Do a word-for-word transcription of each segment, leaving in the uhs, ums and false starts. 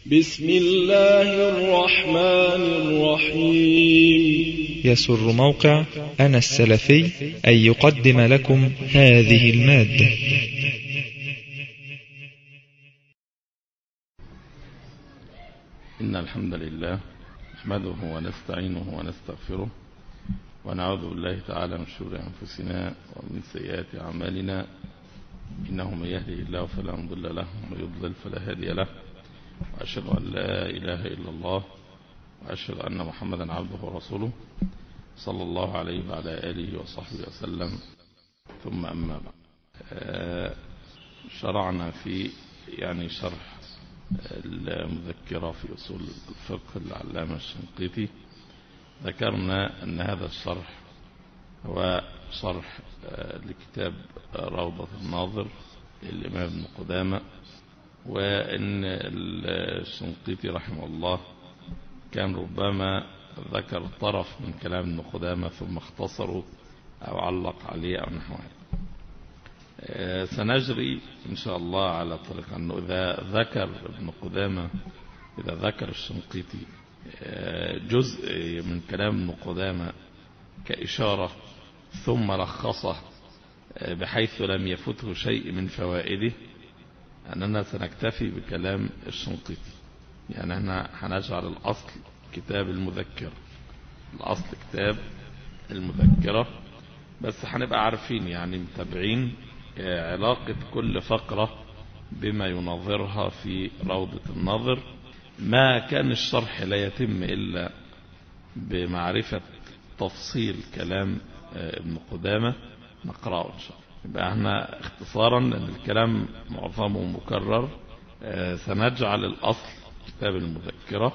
بسم الله الرحمن الرحيم. يسر موقع أنا السلفي أن يقدم لكم هذه المادة. إن الحمد لله نحمده ونستعينه ونستغفره ونعوذ بالله تعالى من شرور أنفسنا ومن سيئات أعمالنا، إنه من يهده الله فلا مضل له ومن يضلل فلا هادي له، وأشهد أن لا إله إلا الله وأشهد أن محمدا عبده ورسوله صلى الله عليه وعلى آله وصحبه وسلم. ثم أما بعد، شرعنا في يعني شرح المذكرة في أصول الفقه للعلامة الشنقيطي. ذكرنا أن هذا الشرح هو شرح لكتاب روضة الناظر للإمام ابن قدامة، وأن الشنقيطي رحمه الله كان ربما ذكر طرف من كلام ابن قدامة ثم اختصره أو علق عليه أو نحوه. سنجري إن شاء الله على طريق أنه إذا ذكر ابن قدامة إذا ذكر الشنقيطي جزء من كلام ابن قدامة كإشارة ثم لخصه بحيث لم يفته شيء من فوائده، أننا سنكتفي بكلام الشنقيطي. يعني احنا هنجعل الأصل كتاب المذكرة، الأصل كتاب المذكرة، بس هنبقى عارفين يعني متابعين علاقة كل فقرة بما يناظرها في روضة الناظر. ما كان الشرح لا يتم إلا بمعرفة تفصيل كلام ابن قدامة نقرأه إن شاء الله. يبقى احنا اختصارا لأن الكلام معظمه مكرر، سنجعل الأصل كتاب المذكرة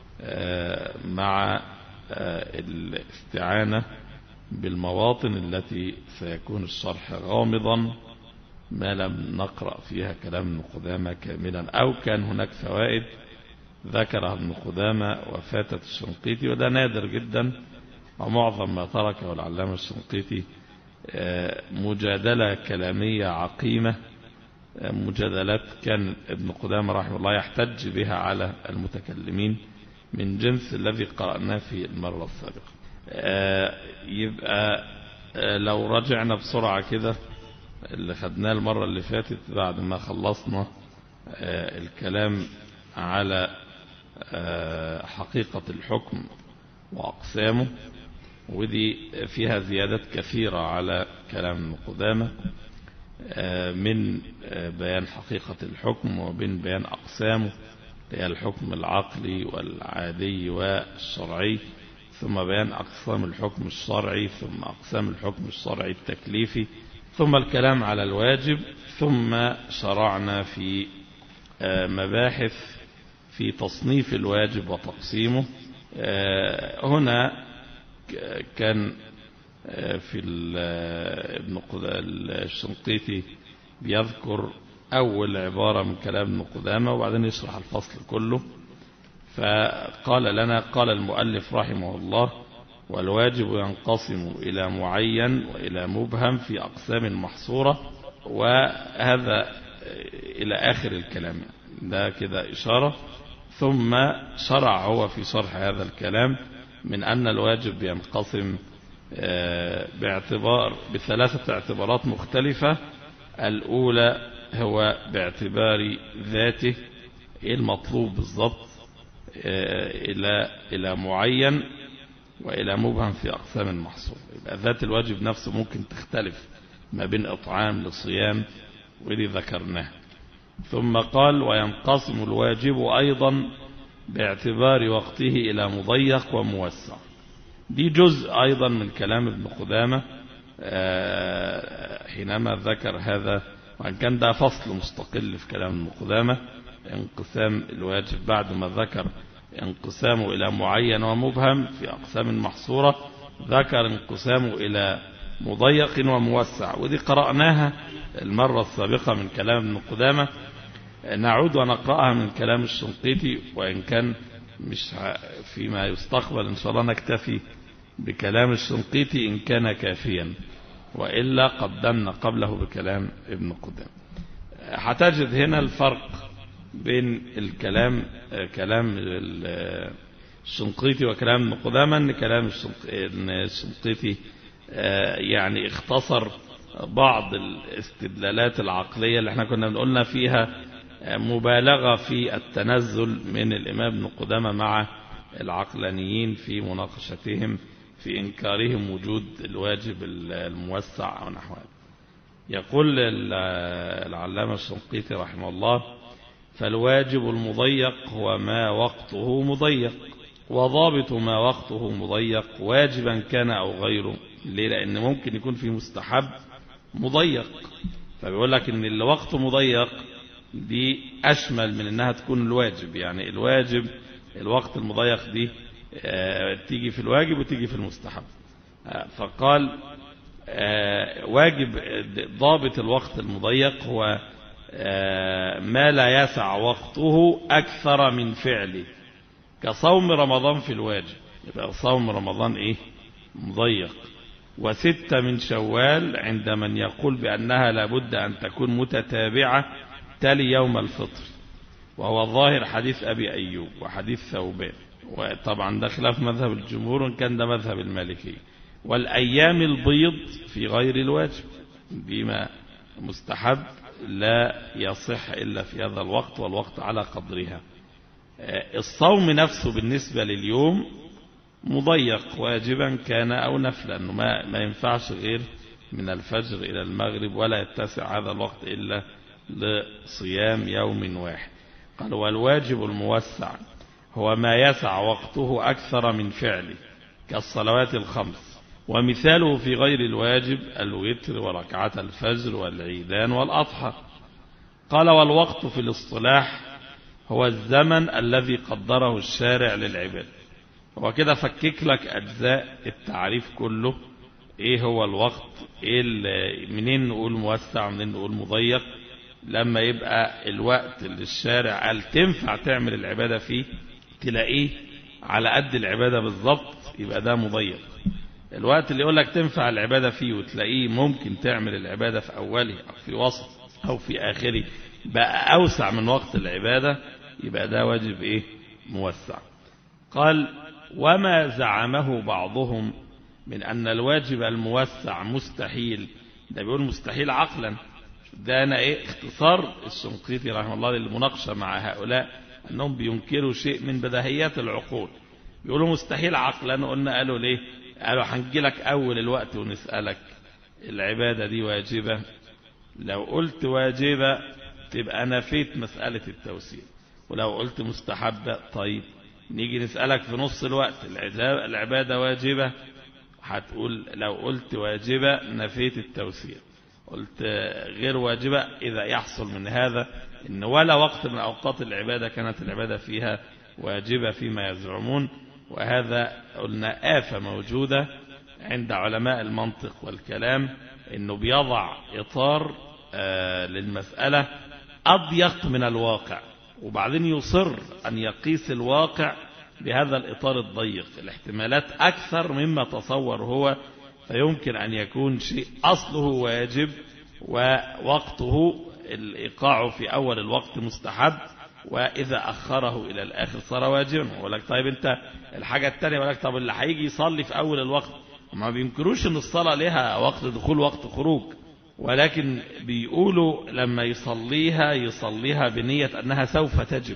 مع الاستعانة بالمواطن التي سيكون الشرح غامضا ما لم نقرأ فيها كلام ابن قدامة كاملا، أو كان هناك فوائد ذكرها ابن قدامة وفاتت الشنقيطي، وده نادر جدا. ومعظم ما تركه العلامة الشنقيطي مجادلة كلامية عقيمة، مجادلات كان ابن قدامة رحمه الله يحتج بها على المتكلمين من جنس الذي قرأناه في المرة السابقة. يبقى لو رجعنا بسرعة كده اللي خدناه المرة اللي فاتت بعد ما خلصنا الكلام على حقيقة الحكم وأقسامه، ودي فيها زيادات كثيرة على كلام ابن قدامة من بيان حقيقة الحكم وبين بيان أقسامه، هي الحكم العقلي والعادي والشرعي، ثم بيان أقسام الحكم الشرعي، ثم أقسام الحكم الشرعي التكليفي، ثم الكلام على الواجب، ثم شرعنا في مباحث في تصنيف الواجب وتقسيمه. هنا كان في ابن الشنقيطي بيذكر أول عبارة من كلام ابن قدامة وبعدين يشرح الفصل كله. فقال لنا قال المؤلف رحمه الله: والواجب ينقسم إلى معين وإلى مبهم في أقسام محصورة. وهذا إلى آخر الكلام، ده كده إشارة. ثم شرع هو في شرح هذا الكلام من أن الواجب ينقسم باعتبار بثلاثة اعتبارات مختلفة. الأولى هو باعتبار ذاته، إيه المطلوب بالضبط، إلى إلى معين وإلى مبهم في أقسام محصورة. يبقى ذات الواجب نفسه ممكن تختلف ما بين إطعام لصيام، ودي ذكرناه. ثم قال: وينقسم الواجب أيضا باعتبار وقته إلى مضيق وموسع. دي جزء أيضا من كلام ابن قدامة حينما ذكر هذا، وأن كان ده فصل مستقل في كلام ابن قدامة، انقسام الواجب بعد ما ذكر انقسامه إلى معين ومبهم في أقسام محصورة، ذكر انقسامه إلى مضيق وموسع، ودي قرأناها المرة السابقة من كلام ابن قدامة. نعود ونقرأها من كلام الشنقيطي، وإن كان مش فيما يستقبل إن شاء الله نكتفي بكلام الشنقيطي إن كان كافيا، وإلا قدمنا قبله بكلام ابن قدامة. هتجد هنا الفرق بين الكلام كلام الشنقيطي وكلام ابن قدامة ان كلام الشنقيطي يعني اختصر بعض الاستدلالات العقلية اللي احنا كنا بنقولنا فيها مبالغة في التنزل من الإمام ابن قدامة مع العقلانيين في مناقشتهم في إنكارهم وجود الواجب الموسع أو نحوه. يقول العلامة الشنقيطي رحمه الله: فالواجب المضيق هو ما وقته مضيق، وضابط ما وقته مضيق واجبا كان أو غيره. ليه؟ لأن ممكن يكون في مستحب مضيق، فبيقول لك إن اللي وقته مضيق دي أشمل من إنها تكون الواجب. يعني الواجب الوقت المضيق دي تيجي في الواجب وتيجي في المستحب. فقال واجب ضابط الوقت المضيق هو ما لا يسع وقته أكثر من فعله، كصوم رمضان في الواجب، يبقى صوم رمضان إيه مضيق. وستة من شوال عند من يقول بأنها لابد أن تكون متتابعة تلي يوم الفطر، وهو ظاهر حديث أبي أيوب وحديث ثوبان، وطبعا ده خلاف مذهب الجمهور وإن كان ده مذهب المالكي. والأيام البيض في غير الواجب بما مستحب لا يصح إلا في هذا الوقت والوقت على قدرها. الصوم نفسه بالنسبة لليوم مضيق واجبا كان أو نفلا، أنه ما, ما ينفعش غير من الفجر إلى المغرب، ولا يتسع هذا الوقت إلا لصيام يوم واحد. قال: والواجب الموسع هو ما يسع وقته أكثر من فعله كالصلوات الخمس، ومثاله في غير الواجب الوتر وركعة الفجر والعيدان والأضحى. قال: والوقت في الاصطلاح هو الزمن الذي قدره الشارع للعباد. هو كده فكك لك أجزاء التعريف كله، إيه هو الوقت، إيه منين نقول موسع ومنين نقول مضيق. لما يبقى الوقت اللي الشارع قال تنفع تعمل العبادة فيه تلاقيه على قد العبادة بالضبط، يبقى ده مضيق. الوقت اللي يقول لك تنفع العبادة فيه وتلاقيه ممكن تعمل العبادة في أوله أو في وسط أو في آخره بقى أوسع من وقت العبادة، يبقى ده واجب إيه موسع. قال: وما زعمه بعضهم من أن الواجب الموسع مستحيل، ده بيقول مستحيل عقلا. ده أنا إيه اختصار الشنقيطي رحمه الله للمناقشة مع هؤلاء أنهم بينكروا شيء من بديهيات العقول. بيقولوا مستحيل عقلا، قلنا قالوا ليه؟ قالوا هنجي لك أول الوقت ونسألك العبادة دي واجبة، لو قلت واجبة تبقى نفيت مسألة التوسيع، ولو قلت مستحبة طيب نيجي نسألك في نص الوقت العبادة واجبة، هتقول لو قلت واجبة نفيت التوسيع، قلت غير واجبة إذا يحصل من هذا إن ولا وقت من أوقات العبادة كانت العبادة فيها واجبة فيما يزعمون. وهذا قلنا آفة موجودة عند علماء المنطق والكلام، إنه بيضع إطار آه للمسألة أضيق من الواقع، وبعدين يصر أن يقيس الواقع بهذا الإطار الضيق، الاحتمالات أكثر مما تصور هو، فيمكن أن يكون شيء أصله واجب ووقته الإيقاع في أول الوقت مستحب، وإذا أخره إلى الآخر صار واجبا. يقول لك طيب أنت الحاجة الثانية، يقول لك طب اللي هيجي يصلي في أول الوقت، ما بينكروش أن الصلاة لها وقت دخول وقت خروج، ولكن بيقولوا لما يصليها يصليها بنية أنها سوف تجب،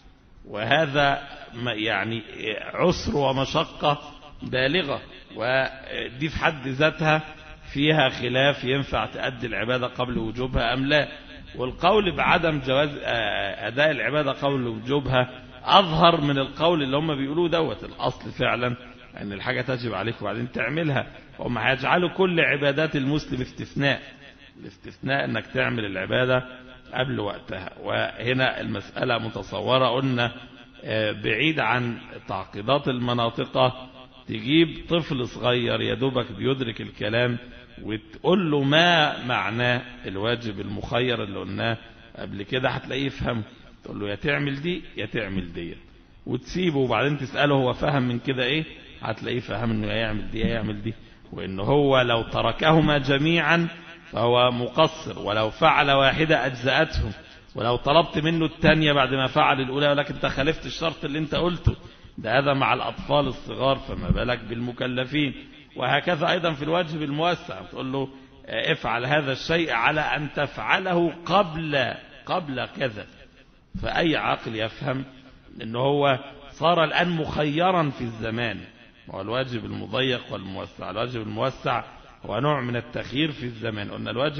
وهذا يعني عسر ومشقة بالغة، ودي في حد ذاتها فيها خلاف ينفع تؤدي العبادة قبل وجوبها أم لا. والقول بعدم جواز أداء العبادة قبل وجوبها أظهر من القول اللي هم بيقولوه دوت. الأصل فعلا أن الحاجة تجب عليك وبعدين تعملها، وهم هيجعلوا كل عبادات المسلم استثناء، الاستثناء أنك تعمل العبادة قبل وقتها. وهنا المسألة متصورة، قلنا بعيد عن تعقيدات المناطقة، تجيب طفل صغير يدوبك بيدرك الكلام وتقول له ما معناه الواجب المخير اللي قلناه قبل كده، هتلاقيه يفهم. تقول له يا تعمل دي يا تعمل دي، وتسيبه وبعدين تسأله هو فهم من كده ايه، هتلاقيه فهم انه يعمل دي يعمل دي، وانه هو لو تركهما جميعا فهو مقصر، ولو فعل واحدة أجزأته، ولو طلبت منه الثانية بعد ما فعل الأولى ولكن انت خالفت الشرط اللي انت قلته، ده هذا مع الأطفال الصغار، فما بالك بالمكلفين. وهكذا أيضا في الواجب الموسع، تقول له افعل هذا الشيء على أن تفعله قبل قبل كذا. فأي عاقل يفهم أنه هو صار الآن مخيرا في الزمان. هو الواجب المضيق والموسع، الواجب الموسع هو نوع من التخيير في الزمان. قلنا الواجب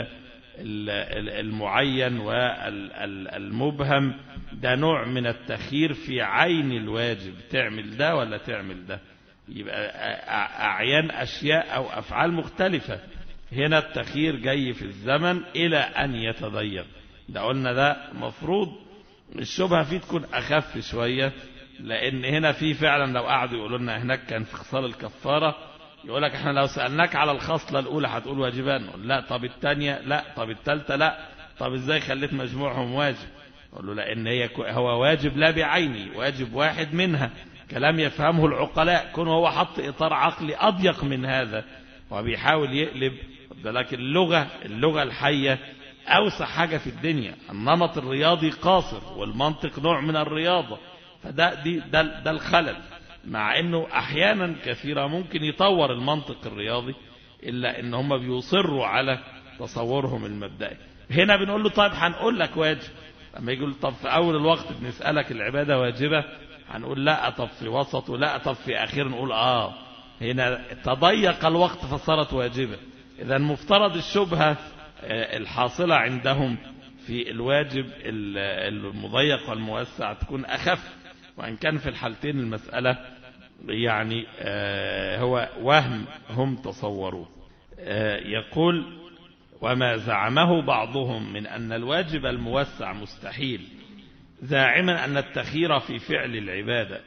المعين والمبهم ده نوع من التخيير في عين الواجب، تعمل ده ولا تعمل ده. يبقى أعيان أشياء أو أفعال مختلفة. هنا التخيير جاي في الزمن إلى أن يتضيق. ده قلنا ده مفروض الشبهة فيه تكون أخف شوية، لأن هنا فيه فعلا لو قعدوا يقولوا لنا هناك كان في خصال الكفارة يقول لك احنا لو سألناك على الخصلة الأولى هتقول واجبان، لا طب الثانية لا، طب الثالثة لا، طب ازاي خليت مجموعهم واجب؟ قول له لأن هي هو واجب لا بعيني، واجب واحد منها، كلام يفهمه العقلاء، كون هو حط إطار عقلي أضيق من هذا وبيحاول يقلب. لكن اللغة اللغة الحية أوسع حاجة في الدنيا. النمط الرياضي قاصر والمنطق نوع من الرياضة، فده دي ده, ده الخلل. مع أنه أحيانا كثيرة ممكن يطور المنطق الرياضي، إلا أن هم بيصروا على تصورهم المبدئي. هنا بنقول له طيب هنقول لك واجب. لما يقول طب في أول الوقت بنسألك العبادة واجبة، هنقول لا، طب في وسط، ولا طب في آخر، نقول آه هنا تضيق الوقت فصارت واجبة. إذا مفترض الشبهة الحاصلة عندهم في الواجب المضيق والموسع تكون أخف، وإن كان في الحالتين المسألة يعني هو وهم هم تصوروه. يقول وما زعمه بعضهم من أن الواجب الموسع مستحيل، زاعما أن التخيير في فعل العبادة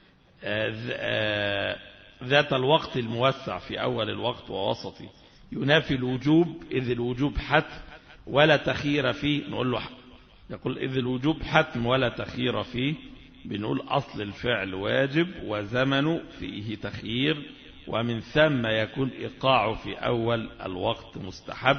ذات الوقت الموسع في أول الوقت ووسطه ينافي الوجوب، إذ الوجوب حتم ولا تخيير فيه. نقول له يقول إذ الوجوب حتم ولا تخيير فيه، بنقول أصل الفعل واجب وزمن فيه تخيير، ومن ثم يكون إيقاعه في أول الوقت مستحب،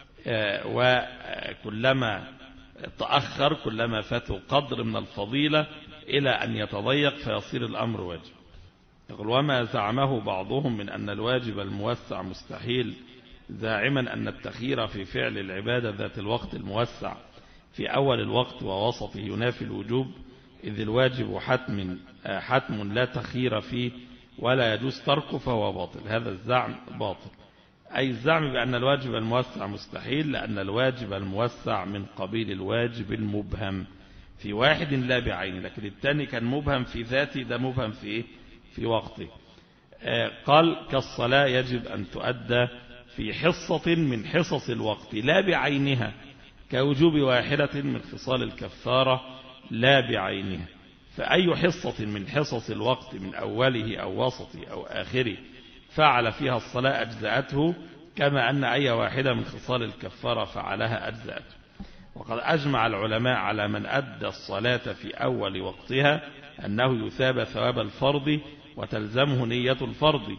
وكلما تأخر كلما فاته قدر من الفضيلة إلى أن يتضيق فيصير الأمر واجب. يقول وما زعمه بعضهم من أن الواجب الموسع مستحيل، زاعما أن التخيير في فعل العبادة ذات الوقت الموسع في أول الوقت ووسطه ينافي الوجوب، إذ الواجب حتم حتم لا تخيير فيه ولا يجوز تركه فهو باطل. هذا الزعم باطل، أي الزعم بأن الواجب الموسع مستحيل، لأن الواجب الموسع من قبيل الواجب المبهم في واحد لا بعين، لكن الثاني كان مبهم في ذاته، ده مبهم في إيه؟ في وقته. آه قال كالصلاة يجب أن تؤدى في حصة من حصص الوقت لا بعينها، كوجوب واحدة من خصال الكفارة لا بعينها. فأي حصة من حصص الوقت من أوله أو وسطه أو آخره فعل فيها الصلاة أجزأته، كما أن أي واحدة من خصال الكفارة فعلها أجزأته. وقد أجمع العلماء على من أدى الصلاة في أول وقتها أنه يثاب ثواب الفرض وتلزمه نية الفرض.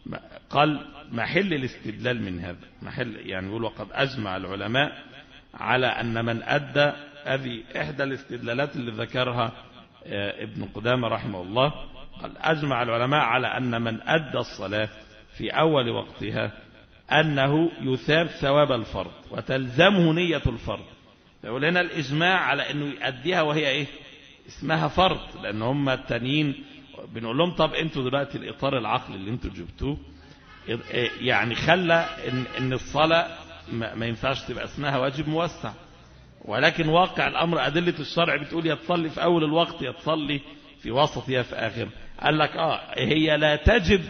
قال محل الاستدلال من هذا، محل يعني يقول وقد أجمع العلماء على أن من أدى، هذه إحدى الاستدلالات اللي ذكرها ابن قدامة رحمه الله. قال أجمع العلماء على أن من أدى الصلاة في أول وقتها أنه يثاب ثواب الفرض وتلزمه نية الفرض. فيقول هنا الإجماع على أنه يؤديها وهي إيه؟ اسمها فرض، لأن هم التانيين بنقول لهم طب أنتوا دلوقتي الإطار العقلي اللي أنتوا جبتوه يعني خلى إن, إن الصلاة ما ينفعش تبقى اسمها واجب موسع، ولكن واقع الأمر أدلة الشرع بتقول يا تصلي في أول الوقت يا تصلي في وسط يا في آخر. قال لك آه هي لا تجب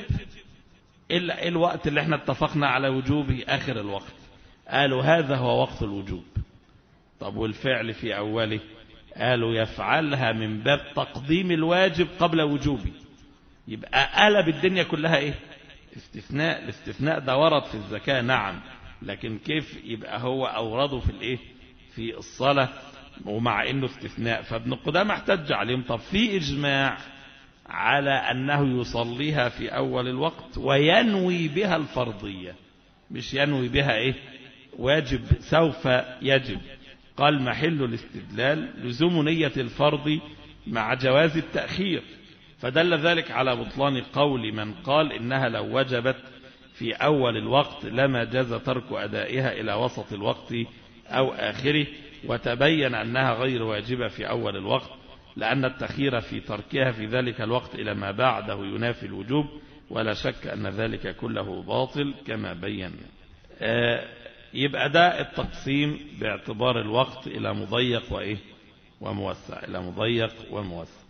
إلا الوقت اللي احنا اتفقنا على وجوبه آخر الوقت. قالوا هذا هو وقت الوجوب. طب والفعل في أوله؟ قالوا يفعلها من باب تقديم الواجب قبل وجوبه. يبقى قلب الدنيا كلها إيه؟ استثناء. الاستثناء ده ورد في الزكاة نعم، لكن كيف يبقى هو أورده في الإيه؟ في الصلاة ومع إنه استثناء. فابن قدامة احتج عليهم طب في إجماع على أنه يصليها في أول الوقت وينوي بها الفرضية، مش ينوي بها إيه؟ واجب سوف يجب. قال محل الاستدلال لزوم نية الفرض مع جواز التأخير، فدل ذلك على بطلان قول من قال إنها لو وجبت في أول الوقت لما جاز ترك أدائها إلى وسط الوقت أو آخره، وتبين أنها غير واجبة في أول الوقت، لأن التأخير في تركها في ذلك الوقت إلى ما بعده ينافي الوجوب، ولا شك أن ذلك كله باطل كما بين. آه يبقى ده التقسيم باعتبار الوقت إلى مضيق وإيه وموسع، إلى مضيق وموسع.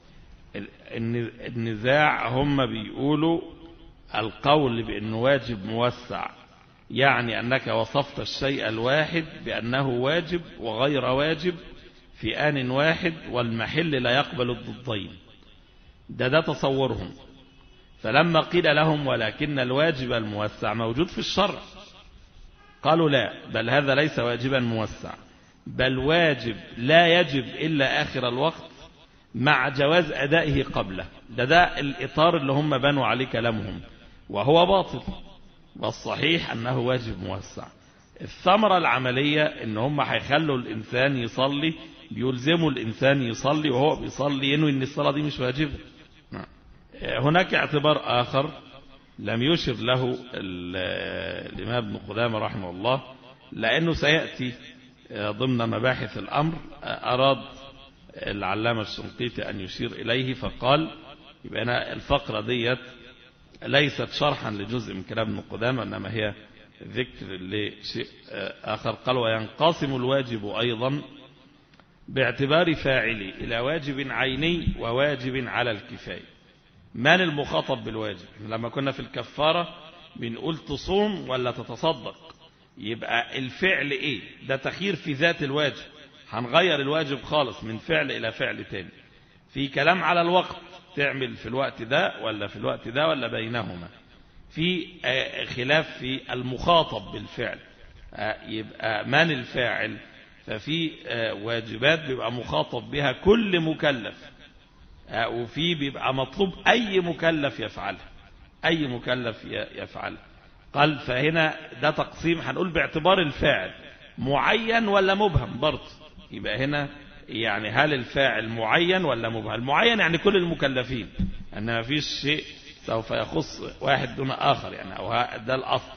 النزاع هم بيقولوا القول بأنه واجب موسع يعني أنك وصفت الشيء الواحد بأنه واجب وغير واجب في آن واحد، والمحل لا يقبل الضدين. ده ده تصورهم. فلما قيل لهم ولكن الواجب الموسع موجود في الشرع، قالوا لا، بل هذا ليس واجبا موسع، بل واجب لا يجب إلا آخر الوقت مع جواز أدائه قبله. ده ده الإطار اللي هم بنوا عليه كلامهم، وهو باطل، والصحيح أنه واجب موسع. الثمرة العملية إن هم هيخلوا الإنسان يصلي، بيلزموا الإنسان يصلي وهو بيصلي ينوي إن الصلاة دي مش واجبة. هناك اعتبار آخر لم يشر له الإمام ابن قدامة رحمه الله، لأنه سيأتي ضمن مباحث الأمر، أراد العلامة الشنقيطي أن يشير إليه، فقال يبقى الفقرة ديت ليست شرحا لجزء من كلام ابن قدامة، إنما هي ذكر لشيء آخر. قال وينقسم الواجب أيضا باعتبار فاعله إلى واجب عيني وواجب على الكفاية. من المخاطب بالواجب؟ لما كنا في الكفارة بنقول تصوم ولا تتصدق، يبقى الفعل ايه؟ ده تخيير في ذات الواجب، هنغير الواجب خالص من فعل الى فعل تاني. في كلام على الوقت، تعمل في الوقت ده ولا في الوقت ده ولا بينهما. في خلاف في المخاطب بالفعل، يبقى من الفاعل؟ ففي واجبات بيبقى مخاطب بها كل مكلف، وفي بيبقى مطلوب أي مكلف يفعلها، أي مكلف يفعلها. قال فهنا ده تقسيم هنقول باعتبار الفاعل معين ولا مبهم برضه. يبقى هنا يعني هل الفاعل معين ولا مبهم؟ المعين يعني كل المكلفين، أن ما فيش شيء سوف يخص واحد دون آخر يعني، أو ده الأصل.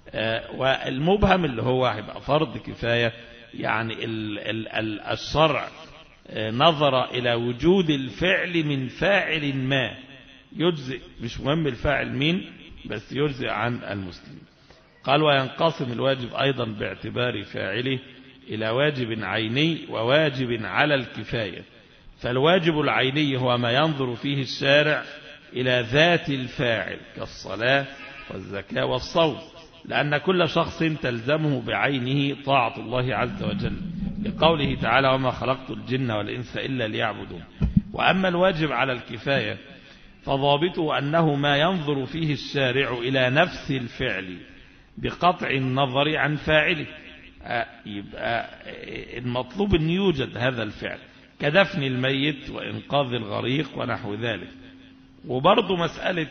والمبهم اللي هو هيبقى فرض كفاية، يعني ال ال ال الشرع نظر إلى وجود الفعل من فاعل ما يجزئ، مش مهم الفاعل مين، بس يجزئ عن المسلمين. قال وينقسم الواجب أيضا باعتبار فاعله إلى واجب عيني وواجب على الكفاية. فالواجب العيني هو ما ينظر فيه الشارع إلى ذات الفاعل كالصلاة والزكاة والصوم، لأن كل شخص تلزمه بعينه طاعة الله عز وجل، لقوله تعالى وما خلقت الجن والإنس إلا ليعبدون. وأما الواجب على الكفاية فضابطه أنه ما ينظر فيه الشارع إلى نفس الفعل بقطع النظر عن فاعله. يبقى المطلوب أن يوجد هذا الفعل كدفن الميت وإنقاذ الغريق ونحو ذلك. وبرضو مسألة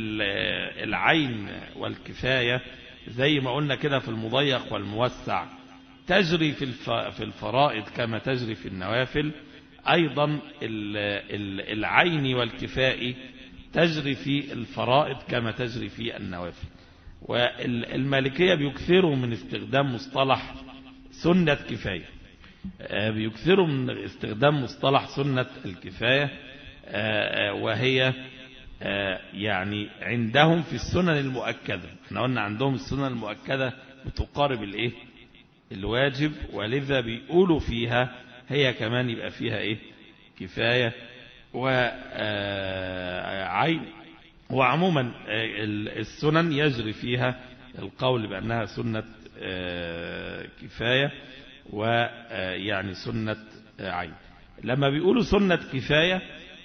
العين والكفاية زي ما قلنا كده في المضيق والموسع تجري في الفرائض كما تجري في النوافل، أيضا العين والكفاء تجري في الفرائض كما تجري في النوافل. والمالكية بيكثروا من استخدام مصطلح سنة كفاية، بيكثروا من استخدام مصطلح سنة الكفاية، وهي يعني عندهم في السنن المؤكدة. احنا قلنا عندهم السنن المؤكدة بتقارب الايه الواجب، ولذا بيقولوا فيها هي كمان يبقى فيها ايه كفاية وعين. وعموما السنن يجري فيها القول بأنها سنة كفاية ويعني سنة عين. لما بيقولوا سنة كفاية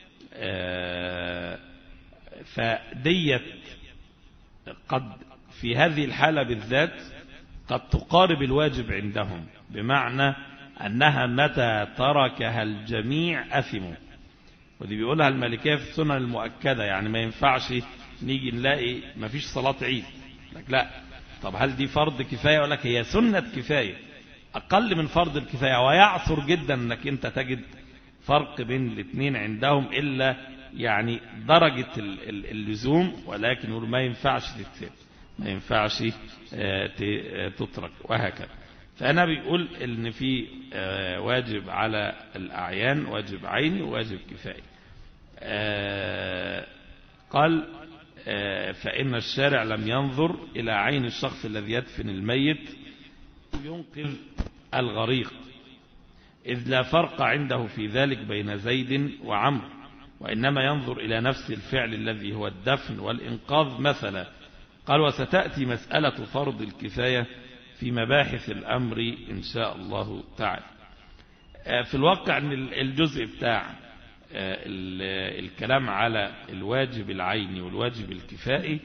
فديت قد في هذه الحالة بالذات قد تقارب الواجب عندهم، بمعنى أنها متى تركها الجميع أثموا. ودي بيقولها المالكية في السنن المؤكدة، يعني ما ينفعش نيجي نلاقي ما فيش صلاة عيد لك لا، طب هل دي فرض كفاية؟ ولا هي سنة كفاية، أقل من فرض الكفاية، ويعثر جدا أنك أنت تجد فرق بين الاثنين عندهم إلا يعني درجة اللزوم، ولكن ما ينفعش تتساب، ما ينفعش تترك وهكذا. فأنا بيقول إن في واجب على الأعيان، واجب عيني وواجب كفائي. قال فإن الشارع لم ينظر إلى عين الشخص الذي يدفن الميت ينقذ الغريق، إذ لا فرق عنده في ذلك بين زيد وعمرو، وإنما ينظر إلى نفس الفعل الذي هو الدفن والإنقاذ مثلا. قال وستأتي مسألة فرض الكفاية في مباحث الأمر إن شاء الله تعالى. في الواقع أن الجزء بتاع الكلام على الواجب العيني والواجب الكفائي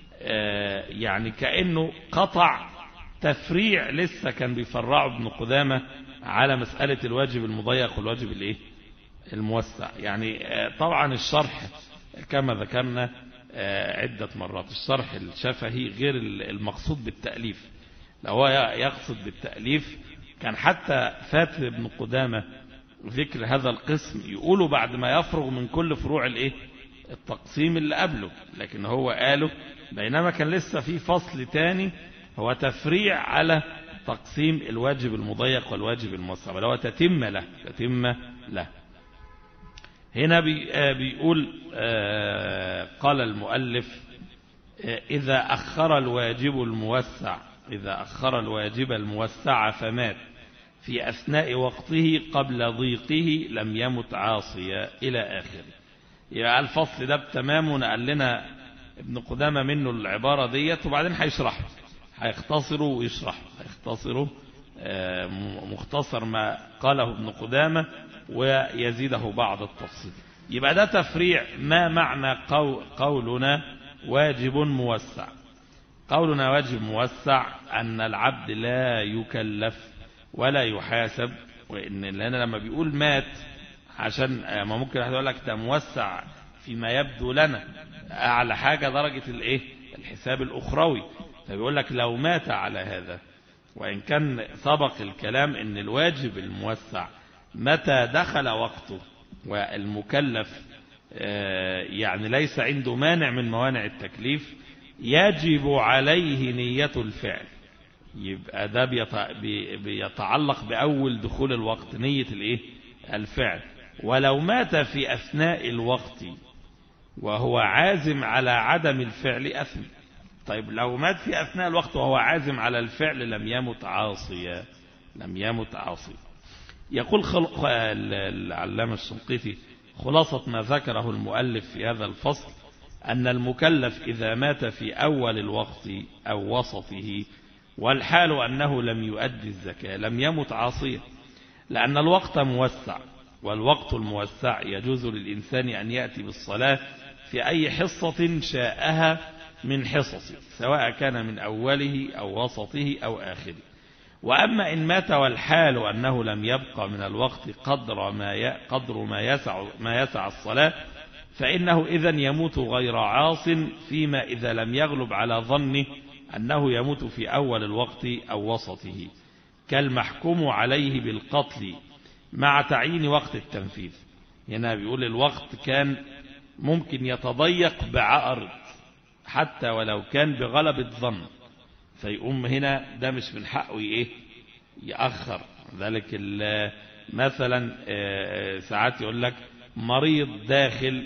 يعني كأنه قطع تفريع لسه كان بيفرعه ابن قدامة على مسألة الواجب المضيق والواجب الايه الموسع. يعني طبعا الشرح كما ذكرنا عدة مرات، الشرح الشفهي غير المقصود بالتأليف. لو هو يقصد بالتأليف كان حتى فات ابن قدامة ذكر هذا القسم يقوله بعد ما يفرغ من كل فروع الايه التقسيم اللي قبله، لكن هو قاله بينما كان لسه في فصل تاني هو تفريع على تقسيم الواجب المضيق والواجب الموسع، ولو تتم له تتم له. هنا بيقول قال المؤلف إذا أخر الواجب الموسع إذا أخر الواجب الموسع فمات في أثناء وقته قبل ضيقه لم يمت عاصيا إلى آخره. يبقى الفصل ده بتمامه نقل لنا ابن قدامة منه العبارة ديت، وبعدين هيشرحه، هيختصره ويشرحه، هيختصره مختصر ما قاله ابن قدامة ويزيده بعض التفصيل. يبقى ده تفريع ما معنى قولنا واجب موسع. قولنا واجب موسع أن العبد لا يكلف ولا يحاسب، وإن لأن لما بيقول مات عشان ما ممكن واحد يقول لك ده موسع فيما يبدو لنا أعلى حاجة درجة الإيه الحساب الأخروي، فبيقول لك لو مات على هذا، وإن كان سبق الكلام إن الواجب الموسع متى دخل وقته والمكلف يعني ليس عنده مانع من موانع التكليف يجب عليه نية الفعل. يبقى ده بيتعلق بأول دخول الوقت نية الايه الفعل. ولو مات في أثناء الوقت وهو عازم على عدم الفعل أثم. طيب لو مات في أثناء الوقت وهو عازم على الفعل لم يمت عاصيا لم يمت عاصيا. يقول العلامة الشنقيطي خلاصة ما ذكره المؤلف في هذا الفصل أن المكلف إذا مات في أول الوقت أو وسطه والحال أنه لم يؤدي الزكاة لم يمت عاصيا، لأن الوقت موسع، والوقت الموسع يجوز للإنسان أن يأتي بالصلاة في أي حصة شاءها من حصص سواء كان من أوله أو وسطه أو آخره. وأما إن مات والحال أنه لم يبقى من الوقت قدر ما قدر ما يسع ما يسع الصلاة فإنه إذن يموت غير عاص، فيما إذا لم يغلب على ظنه أنه يموت في أول الوقت أو وسطه، كالمحكوم عليه بالقتل مع تعيين وقت التنفيذ. هنا بيقول الوقت كان ممكن يتضيق بعقرب حتى ولو كان بغلبة ظن، فيقوم هنا ده مش من حقه ايه يأخر ذلك. مثلا ساعات يقول لك مريض داخل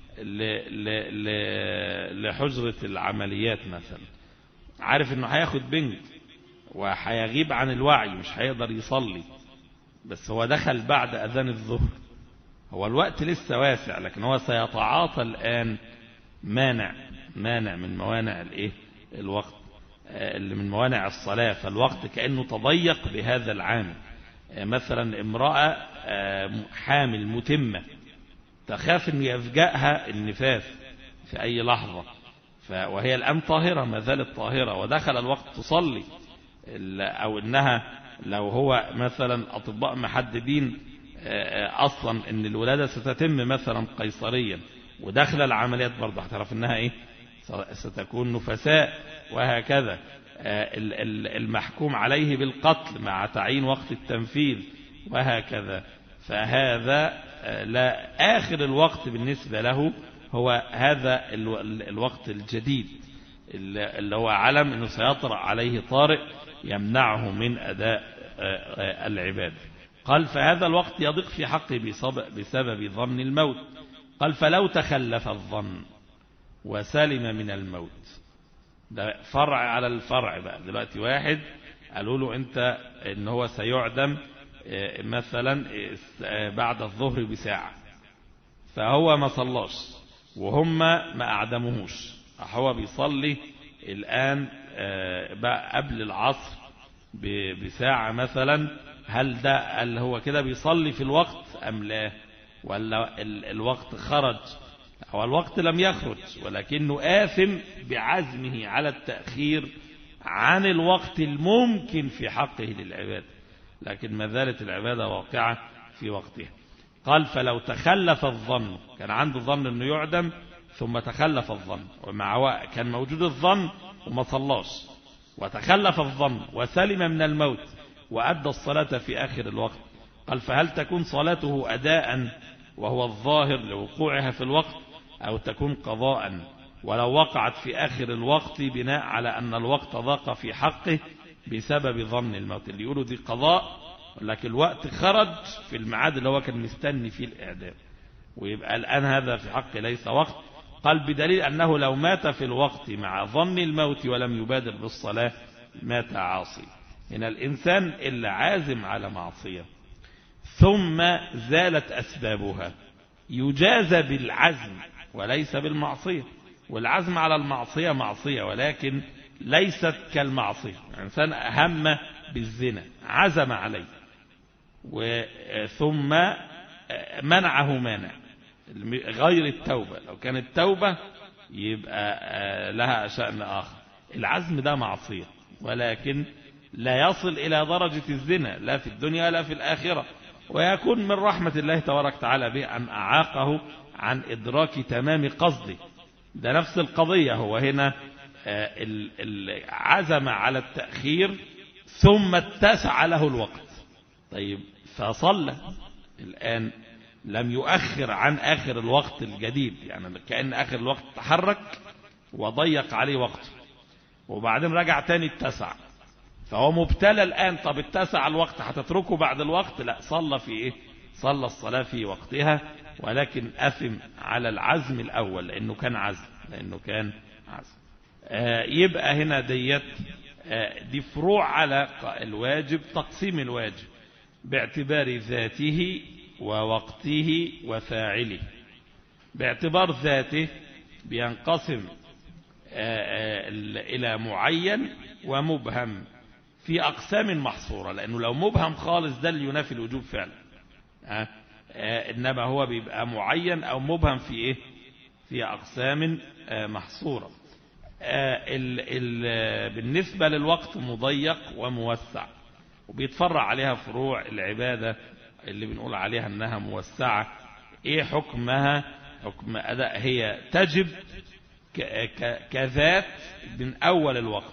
لحجرة العمليات مثلا، عارف انه هياخد بنج وهيغيب عن الوعي مش هيقدر يصلي، بس هو دخل بعد أذان الظهر، هو الوقت لسه واسع لكن هو سيتعاطى الآن مانع مانع من موانع الايه الوقت اللي من موانع الصلاة، فالوقت كأنه تضيق بهذا العامل. مثلا امرأة حامل متمة تخاف ان يفجأها النفاس في اي لحظة، وهي الآن طاهرة ما زالت طاهرة ودخل الوقت تصلي، او انها لو هو مثلا اطباء محددين اصلا ان الولادة ستتم مثلا قيصريا وداخل العمليات برضه هتعرف انها ايه ستكون نفساء وهكذا، المحكوم عليه بالقتل مع تعيين وقت التنفيذ وهكذا. فهذا لا آخر الوقت بالنسبة له هو هذا الوقت الجديد اللي هو علم أنه سيطرأ عليه طارئ يمنعه من أداء العبادة. قال فهذا الوقت يضيق في حقه بسبب ظن الموت. قال فلو تخلف الظن وسلم من الموت. ده فرع على الفرع بقى. دلوقتي واحد قالوا له انت ان هو سيعدم مثلا بعد الظهر بساعة، فهو ما صلاش وهم ما أعدموهوش، هو بيصلي الآن بقى قبل العصر بساعة مثلا. هل ده اللي هو كده بيصلي في الوقت أم لا؟ ولا الوقت خرج؟ أو الوقت لم يخرج ولكنه آثم بعزمه على التأخير عن الوقت الممكن في حقه للعبادة، لكن ما زالت العبادة واقعة في وقتها. قال فلو تخلف الظن، كان عنده ظن أنه يعدم ثم تخلف الظن، ومع كان موجود الظن وما صلاش، وتخلف الظن وسلم من الموت وأدى الصلاة في آخر الوقت. قال فهل تكون صلاته أداء وهو الظاهر لوقوعها في الوقت، أو تكون قضاء ولو وقعت في آخر الوقت بناء على أن الوقت ضاق في حقه بسبب ظن الموت؟ اللي يقولوا دي قضاء لكن الوقت خرج في الميعاد اللي هو كان مستني فيه الإعدام، ويبقى الآن هذا في حقه ليس وقت. قال بدليل أنه لو مات في الوقت مع ظن الموت ولم يبادر بالصلاة مات عاصي. هنا الإنسان اللي عازم على معصية ثم زالت أسبابها يجازى بالعزم وليس بالمعصية، والعزم على المعصية معصية ولكن ليست كالمعصية. الإنسان أهم بالزنا عزم عليه ثم منعه مانع غير التوبة، لو كانت التوبة يبقى لها شأن آخر. العزم ده معصية ولكن لا يصل إلى درجة الزنا لا في الدنيا لا في الآخرة، ويكون من رحمة الله تبارك وتعالى به أن أعاقه عن إدراك تمام قصده. ده نفس القضية، هو هنا عزم على التأخير ثم اتسع له الوقت. طيب فصلى الآن لم يؤخر عن آخر الوقت الجديد، يعني كأن آخر الوقت تحرك وضيق عليه وقته وبعدين رجع تاني اتسع، فهو مبتلى الآن. طب اتسع الوقت هتتركه بعد الوقت؟ لا، صلى في إيه؟ صلى الصلاة في وقتها ولكن أثم على العزم الأول لأنه كان عزم لأنه كان عزم. آه يبقى هنا ديت آه دي فروع على الواجب. تقسيم الواجب باعتبار ذاته ووقته وفاعله. باعتبار ذاته بينقسم آه آه إلى معين ومبهم في أقسام محصورة، لأنه لو مبهم خالص ده اللي ينافي الوجوب فعلا. آه آه إنما هو بيبقى معين أو مبهم في إيه؟ في أقسام آه محصورة. آه ال ال بالنسبة للوقت مضيق وموسع، وبيتفرع عليها فروع العبادة اللي بنقول عليها أنها موسعة. إيه حكمها؟ حكم أداء هي تجب كذات من أول الوقت،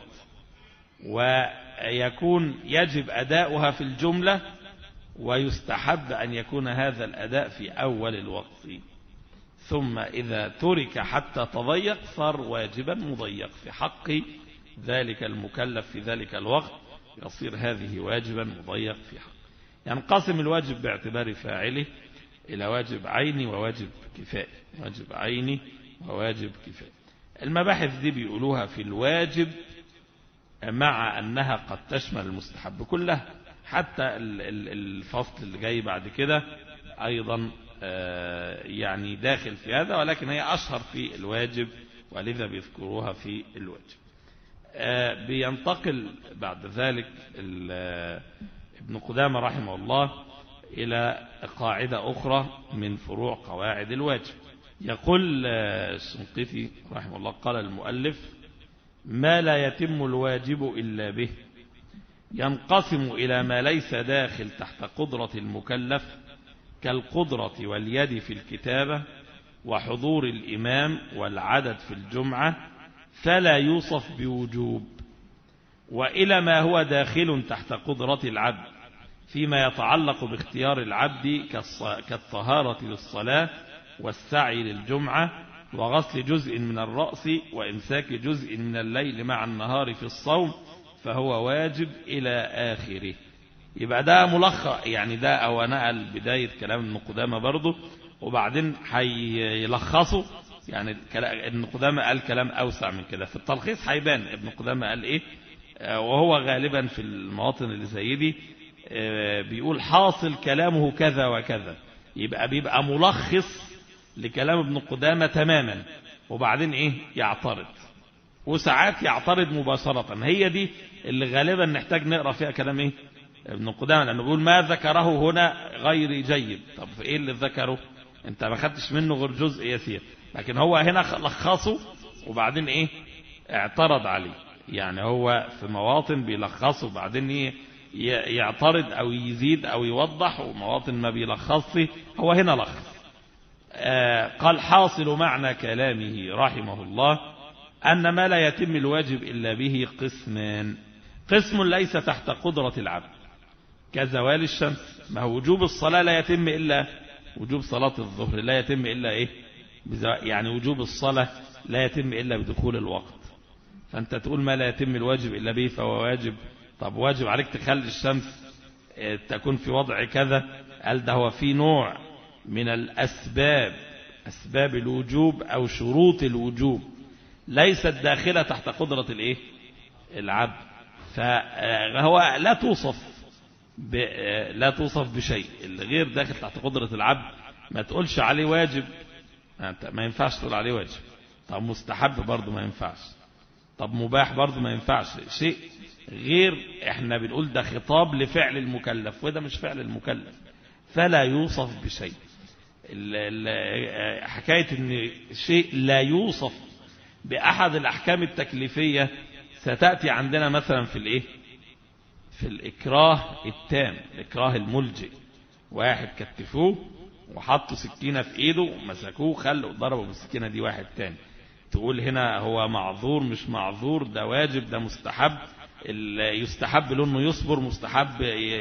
ويكون يجب أداؤها في الجملة، ويستحب أن يكون هذا الأداء في أول الوقت، ثم إذا ترك حتى تضيق صار واجبا مضيق في حق ذلك المكلف في ذلك الوقت، يصير هذه واجبا مضيق في حق. ينقسم الواجب باعتبار فاعله إلى واجب عيني وواجب كفائي. واجب عيني وواجب كفائي. المباحث دي بيقولوها في الواجب مع أنها قد تشمل المستحب كلها، حتى الفصل اللي جاي بعد كده أيضا يعني داخل في هذا، ولكن هي أشهر في الواجب ولذا بيذكروها في الواجب. بينتقل بعد ذلك ابن قدامة رحمه الله إلى قاعدة أخرى من فروع قواعد الواجب. يقول الشنقيطي رحمه الله قال المؤلف: ما لا يتم الواجب إلا به ينقسم إلى ما ليس داخل تحت قدرة المكلف كالقدرة واليد في الكتابة وحضور الإمام والعدد في الجمعة، فلا يوصف بوجوب، وإلى ما هو داخل تحت قدرة العبد فيما يتعلق باختيار العبد كالطهارة للصلاة والسعي للجمعة وغسل جزء من الرأس وإمساك جزء من الليل مع النهار في الصوم فهو واجب إلى آخره. يبقى ده ملخص، يعني ده أو نقل بداية كلام ابن قدامة برضه، وبعدين هيلخصه. يعني ابن قدامة قال كلام أوسع من كده، في التلخيص هيبان ابن قدامة قال إيه. وهو غالبا في المواطن اللي زي دي بيقول حاصل كلامه كذا وكذا، يبقى بيبقى ملخص لكلام ابن قدامة تماما، وبعدين إيه يعترض، وساعات يعترض مباشرة. هي دي اللي غالبا نحتاج نقرأ فيها كلام إيه ابن قدامة، لأنه بيقول ما ذكره هنا غير جيد. طب في إيه اللي ذكره؟ أنت ما خدتش منه غير جزء يسير، لكن هو هنا لخصه وبعدين إيه اعترض عليه. يعني هو في مواطن بيلخصه وبعدين إيه يعترض أو يزيد أو يوضح، ومواطن ما بيلخصه. هو هنا لخص. آه قال حاصل معنى كلامه رحمه الله أن ما لا يتم الواجب إلا به قسمان. قسم ليس تحت قدرة العبد كزوال الشمس، ما هو وجوب الصلاة لا يتم إلا وجوب صلاة الظهر لا يتم إلا إيه يعني وجوب الصلاة لا يتم إلا بدخول الوقت. فأنت تقول ما لا يتم الواجب إلا به فهو واجب. طب واجب عليك تخلي الشمس تكون في وضع كذا، قال ده هو في نوع من الأسباب، أسباب الوجوب أو شروط الوجوب ليست داخلة تحت قدرة الإيه العبد، فهو لا توصف ب... لا توصف بشيء اللي غير داخل تحت قدرة العبد. ما تقولش عليه واجب، ما ينفعش تقول عليه واجب. طب مستحب برضو ما ينفعش، طب مباح برضو ما ينفعش. شيء غير، احنا بنقول ده خطاب لفعل المكلف وده مش فعل المكلف، فلا يوصف بشيء. حكاية ان شيء لا يوصف بأحد الأحكام التكليفية ستأتي عندنا مثلا في الايه في الإكراه التام، الإكراه الملجئ. واحد كتفوه وحطوا سكينة في ايده ومسكوه خلوا ضربوا بالسكينة دي واحد تاني، تقول هنا هو معذور مش معذور، ده واجب ده مستحب. يستحب له انه يصبر، مستحب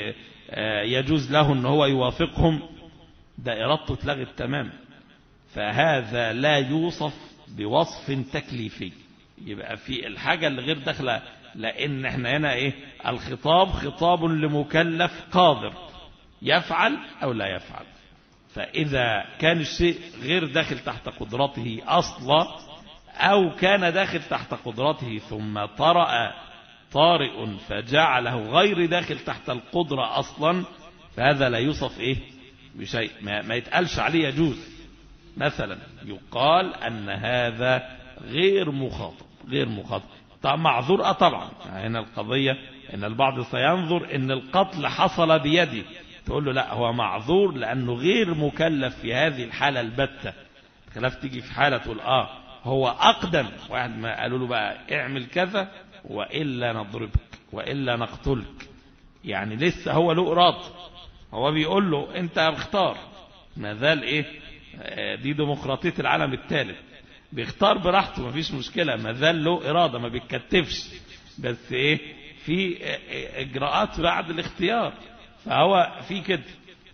يجوز له انه هو يوافقهم، ده إرادته اتلغت تماما. فهذا لا يوصف بوصف تكليفي. يبقى في الحاجة اللي غير داخله، لأن احنا هنا ايه الخطاب خطاب لمكلف قادر يفعل أو لا يفعل. فإذا كان الشيء غير داخل تحت قدرته أصلا أو كان داخل تحت قدرته ثم طرأ طارئ فجعله غير داخل تحت القدرة أصلا، فهذا لا يوصف إيه بشيء، ما, ما يتقالش عليه يجوز. مثلا يقال أن هذا غير مخاطب، غير مخاطب. طبعا معذور أه طبعا. هنا القضية أن البعض سينظر أن القتل حصل بيده، تقول له لا هو معذور لأنه غير مكلف في هذه الحالة البتة. خلاف تيجي في حالة تقول آه هو أقدم واحد ما قالوا له بقى اعمل كذا وإلا نضربك وإلا نقتلك، يعني لسه هو له إرادة، هو بيقول له أنت اختار. ما زال إيه دي ديمقراطية العالم الثالث، بيختار براحته ما فيش مشكلة، ما زال له إرادة ما بيتكتفش، بس إيه في إجراءات بعد الاختيار، فهو في كده.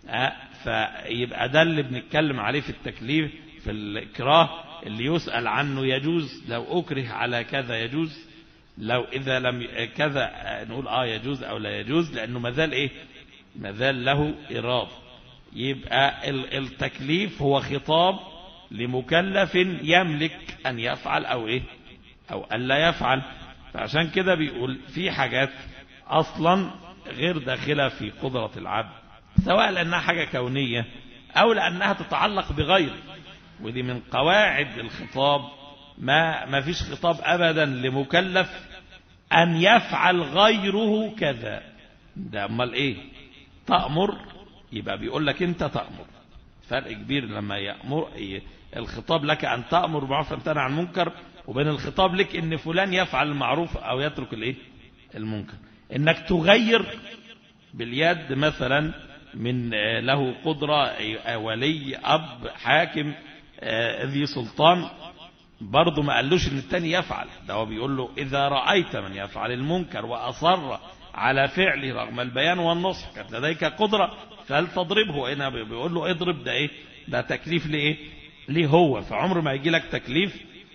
فيبقى ده اللي بنتكلم عليه في التكليف في الإكراه، اللي يسأل عنه يجوز لو أكره على كذا يجوز، لو إذا لم كذا نقول آه يجوز أو لا يجوز، لأنه مازال إيه مازال له إرادة. يبقى التكليف هو خطاب لمكلف يملك أن يفعل أو إيه أو ألا يفعل. فعشان كده بيقول في حاجات أصلا غير داخلة في قدرة العبد، سواء لأنها حاجة كونية أو لأنها تتعلق بغير. ودي من قواعد الخطاب، ما ما فيش خطاب أبدا لمكلف أن يفعل غيره كذا. ده أمال إيه تأمر، يبقى بيقول لك أنت تأمر. فرق كبير لما يأمر الخطاب لك أن تأمر بالمعروف وتنهى عن المنكر، وبين الخطاب لك أن فلان يفعل المعروف أو يترك الإيه المنكر. إنك تغير باليد مثلا من له قدرة ولي أب حاكم ذي سلطان برضه ما قالوش ان التاني يفعل، ده هو بيقول له إذا رأيت من يفعل المنكر وأصر على فعله رغم البيان والنصح كانت لديك قدرة فهل تضربه. هنا بيقول له اضرب، ده ايه؟ ده تكليف لإيه؟ ليه هو. فعمر ما يجي لك تكليف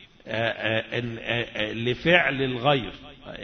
لفعل الغير.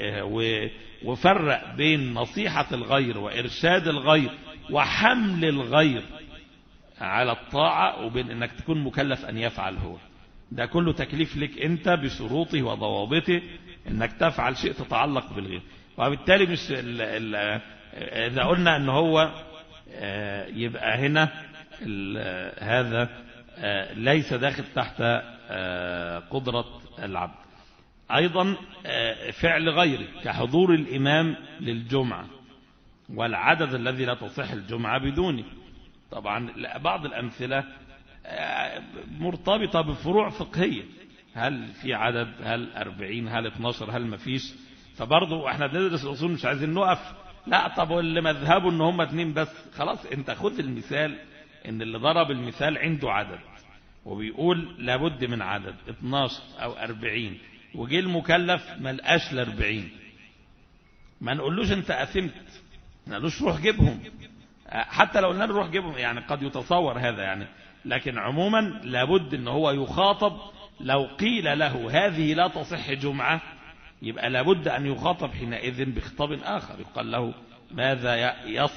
وفرق بين نصيحة الغير وإرشاد الغير وحمل الغير على الطاعة وبين انك تكون مكلف ان يفعل هو. ده كله تكليف لك انت بشروطه وضوابطه انك تفعل شيء تتعلق بالغير. وبالتالي مش ال ال اذا قلنا ان هو يبقى هنا هذا ليس داخل تحت قدرة العبد. ايضا فعل غيره كحضور الامام للجمعة والعدد الذي لا تصح الجمعة بدونه. طبعا بعض الامثلة مرتبطة بفروع فقهية، هل في عدد، هل أربعين، هل اثناشر، هل ما فيش. فبرضه احنا بندرس الاصول مش عايزين نقف لا طب واللي مذهبه ان هم اتنين بس خلاص. انت خذ المثال ان اللي ضرب المثال عنده عدد وبيقول لابد من عدد اثناشر او أربعين وجي المكلف ما لقاش ل أربعين، ما نقولوش انت اثمت، ما نقولوش روح جيبهم. حتى لو قلنا له روح جيبهم يعني قد يتصور هذا يعني، لكن عموما لابد ان هو يخاطب. لو قيل له هذه لا تصح جمعة يبقى لابد ان يخاطب حينئذ بخطاب اخر يقال له ماذا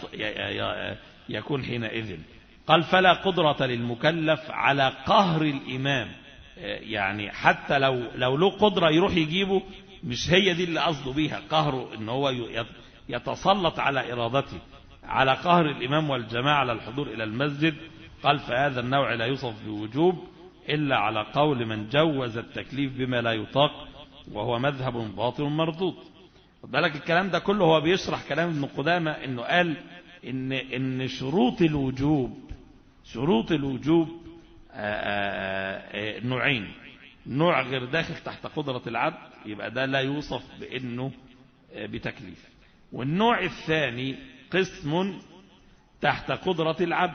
يكون حينئذ. قال فلا قدرة للمكلف على قهر الامام، يعني حتى لو لو له قدرة يروح يجيبه مش هي دي اللي قصده بيها قهره، ان هو يتسلط على ارادته على قهر الامام والجماعة على الحضور الى المسجد. قال فهذا النوع لا يوصف بوجوب إلا على قول من جوز التكليف بما لا يطاق وهو مذهب باطل مردود. بالك الكلام ده كله هو بيشرح كلام ابن قدامة انه قال ان ان شروط الوجوب شروط الوجوب نوعين، نوع غير داخل تحت قدرة العبد يبقى ده لا يوصف بانه بتكليف، والنوع الثاني قسم تحت قدرة العبد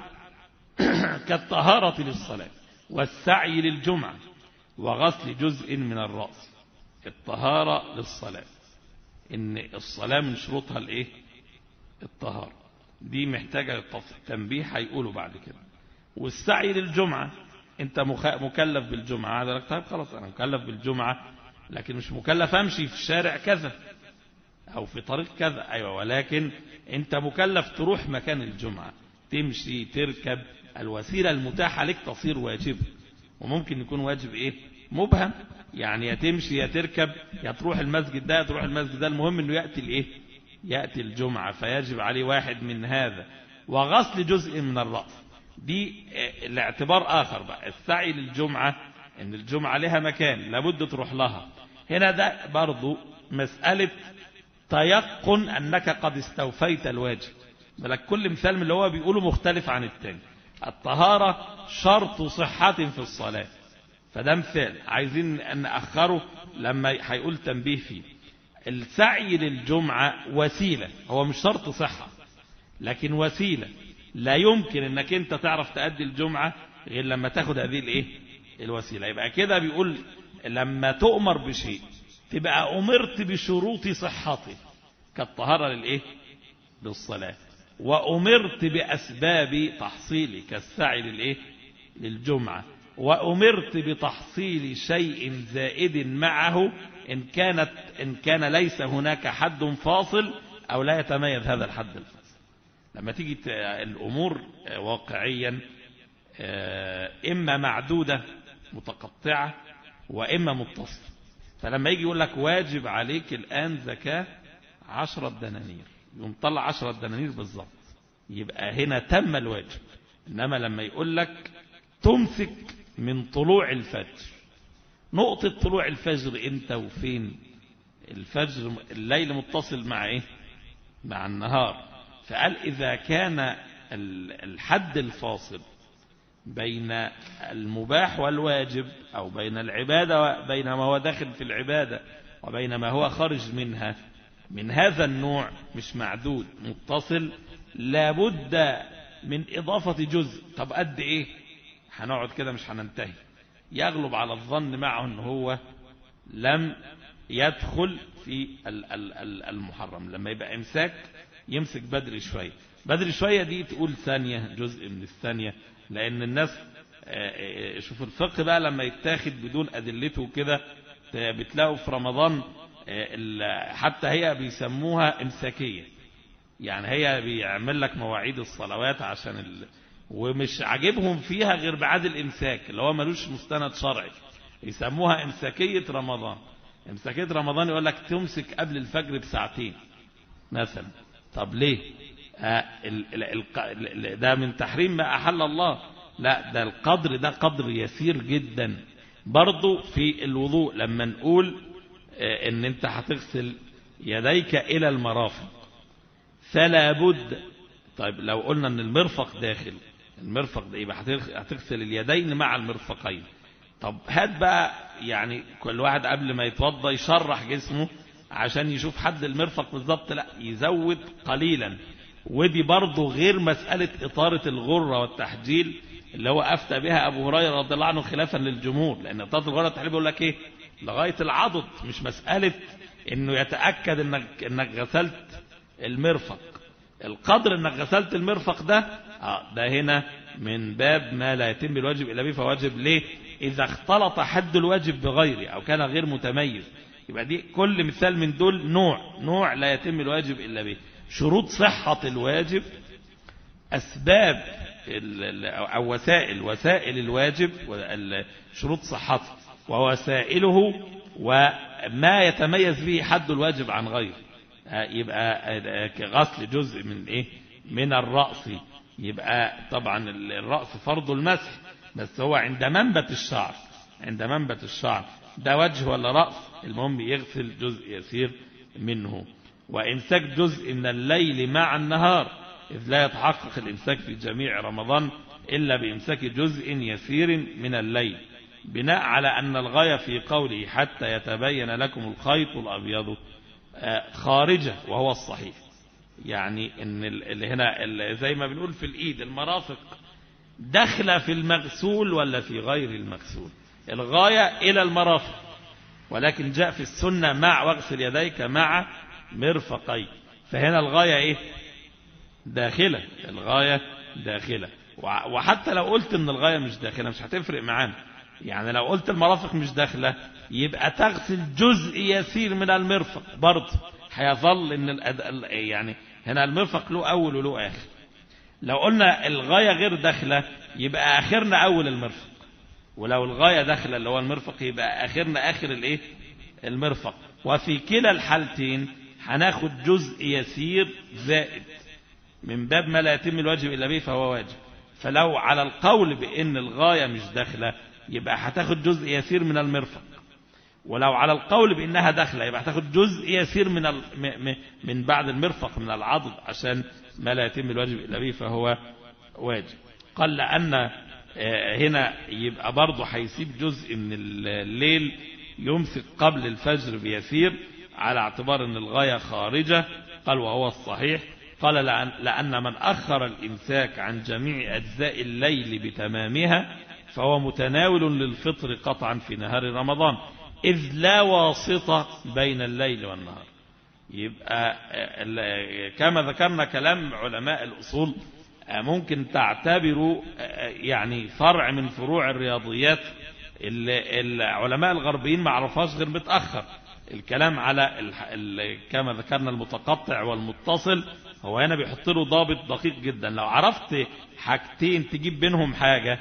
كالطهارة للصلاة والسعي للجمعة وغسل جزء من الرأس. الطهارة للصلاة ان الصلاة من شروطها الايه؟ الطهارة، دي محتاجة تنبيه هيقولوا بعد كده. والسعي للجمعة انت مكلف بالجمعة، هذا لك طيب خلاص انا مكلف بالجمعة لكن مش مكلف امشي في الشارع كذا او في طريق كذا. ايوه ولكن انت مكلف تروح مكان الجمعة، تمشي تركب، الوسيلة المتاحة لك تصير واجب. وممكن يكون واجب ايه؟ مبهم، يعني يا تمشي يا تركب يا تروح المسجد ده يا تروح المسجد ده، المهم انه يأتي الايه؟ يأتي الجمعة، فيجب عليه واحد من هذا. وغسل جزء من الرأس دي الاعتبار آخر بقى. السعي للجمعة ان الجمعة لها مكان لابد تروح لها، هنا ده برضو مسألة تيقن انك قد استوفيت الواجب. بلك كل مثال من اللي هو بيقوله مختلف عن التاني. الطهارة شرط صحة في الصلاة، فده مثال عايزين ان نأخره لما هيقول تنبيه فيه. السعي للجمعة وسيلة، هو مش شرط صحة لكن وسيلة، لا يمكن انك انت تعرف تأدي الجمعة غير لما تاخد هذه الايه؟ الوسيلة. يبقى كده بيقول لما تؤمر بشيء تبقى امرت بشروط صحته كالطهارة للايه؟ للصلاة، وأمرت بأسباب تحصيل كالسعي للإيه؟ للجمعة، وأمرت بتحصيل شيء زائد معه إن كانت إن كان ليس هناك حد فاصل أو لا يتميز هذا الحد الفاصل. لما تيجي الأمور واقعيا إما معدودة متقطعة وإما متصلة. فلما يجي يقول لك واجب عليك الآن زكاة عشرة دنانير، يقوم طلع عشرة دنانير بالضبط، يبقى هنا تم الواجب. إنما لما يقول لك تمسك من طلوع الفجر، نقطة طلوع الفجر انت وفين؟ الفجر الليل متصل مع ايه؟ مع النهار. فقال إذا كان الحد الفاصل بين المباح والواجب أو بين العبادة بين ما هو داخل في العبادة وبين ما هو خارج منها من هذا النوع مش معدود متصل، لابد من إضافة جزء. طب قد إيه؟ هنقعد كده مش هننتهي. يغلب على الظن معه أنه هو لم يدخل في المحرم. لما يبقى إمساك يمسك بدري شوية، بدري شوية دي تقول ثانية، جزء من الثانية، لأن الناس شوف الفقه بقى لما يتاخد بدون أدلته كده بتلاقوا في رمضان حتى هي بيسموها إمساكية، يعني هي بيعمل لك مواعيد الصلوات عشان ال... ومش عاجبهم فيها غير بعد الإمساك اللي هو ملوش مستند شرعي، يسموها إمساكية رمضان. إمساكية رمضان يقول لك تمسك قبل الفجر بساعتين مثلا. طب ليه؟ آه ال... ال... ال... ده من تحريم ما أحل الله؟ لا، ده القدر ده قدر يسير جدا. برضو في الوضوء لما نقول آه ان انت هتغسل يديك الى المرافق فلا بد. طيب لو قلنا ان المرفق داخل، المرفق ده يبقى هتغسل اليدين مع المرفقين. طب هات بقى يعني كل واحد قبل ما يتوضى يشرح جسمه عشان يشوف حد المرفق بالظبط، لا يزود قليلا. ودي برضو غير مسألة إطارة الغرة والتحجيل اللي هو أفتى بها أبو هريرة رضي الله عنه خلافا للجمهور، لأن إطارة الغرة والتحجيل بيقول لك إيه؟ لغاية العضد، مش مسألة إنه يتأكد إنك, إنك غسلت المرفق. القدر إنك غسلت المرفق ده آه ده هنا من باب ما لا يتم الواجب إلا به فواجب. ليه؟ إذا اختلط حد الواجب بغيره أو كان غير متميز، يبقى دي كل مثال من دول نوع نوع لا يتم الواجب إلا به. شروط صحة الواجب، أسباب أو وسائل وسائل الواجب، شروط صحته ووسائله وما يتميز به حد الواجب عن غيره. يبقى غسل جزء من إيه؟ من الرأس، يبقى طبعا الرأس فرض المسح، بس هو عند منبت الشعر، عند منبت الشعر ده وجه ولا رأس، المهم يغسل جزء يسير منه. وإمساك جزء من الليل مع النهار، إذ لا يتحقق الإمساك في جميع رمضان إلا بإمساك جزء يسير من الليل، بناء على أن الغاية في قوله حتى يتبين لكم الخيط الأبيض خارجة، وهو الصحيح. يعني إن اللي هنا اللي زي ما بنقول في الإيد المرافق داخله في المغسول ولا في غير المغسول، الغاية إلى المرافق، ولكن جاء في السنة مع واغسل يديك مع مرفقي، فهنا الغاية إيه؟ داخلة، الغاية داخلة. وحتى لو قلت ان الغاية مش داخلة مش هتفرق معانا، يعني لو قلت المرافق مش داخلة يبقى تغسل جزء يسير من المرفق برضه، هيظل ان الأد... يعني هنا المرفق له اول وله اخر. لو قلنا الغاية غير داخلة يبقى اخرنا اول المرفق، ولو الغاية داخلة اللي هو المرفق يبقى اخرنا اخر الايه؟ المرفق. وفي كلا الحالتين هناخد جزء يسير زائد من باب ما لا يتم الواجب إلا به فهو واجب. فلو على القول بأن الغاية مش داخلة يبقى هتاخد جزء يسير من المرفق، ولو على القول بأنها داخلة يبقى هتاخد جزء يسير من ال... من بعد المرفق من العضد، عشان ما لا يتم الواجب إلا به فهو واجب. قال لأن هنا يبقى برضه هيسيب جزء من الليل يمسك قبل الفجر بيسير على اعتبار أن الغاية خارجة. قال وهو الصحيح. قال لأن من أخر الإمساك عن جميع أجزاء الليل بتمامها فهو متناول للفطر قطعا في نهار رمضان، إذ لا واسطة بين الليل والنهار. يبقى كما ذكرنا كلام علماء الأصول ممكن تعتبروا يعني فرع من فروع الرياضيات اللي العلماء الغربيين ما عرفهاش غير متأخر. الكلام على كما ذكرنا المتقطع والمتصل، هو هنا بيحط له ضابط دقيق جدا. لو عرفت حاجتين تجيب بينهم حاجة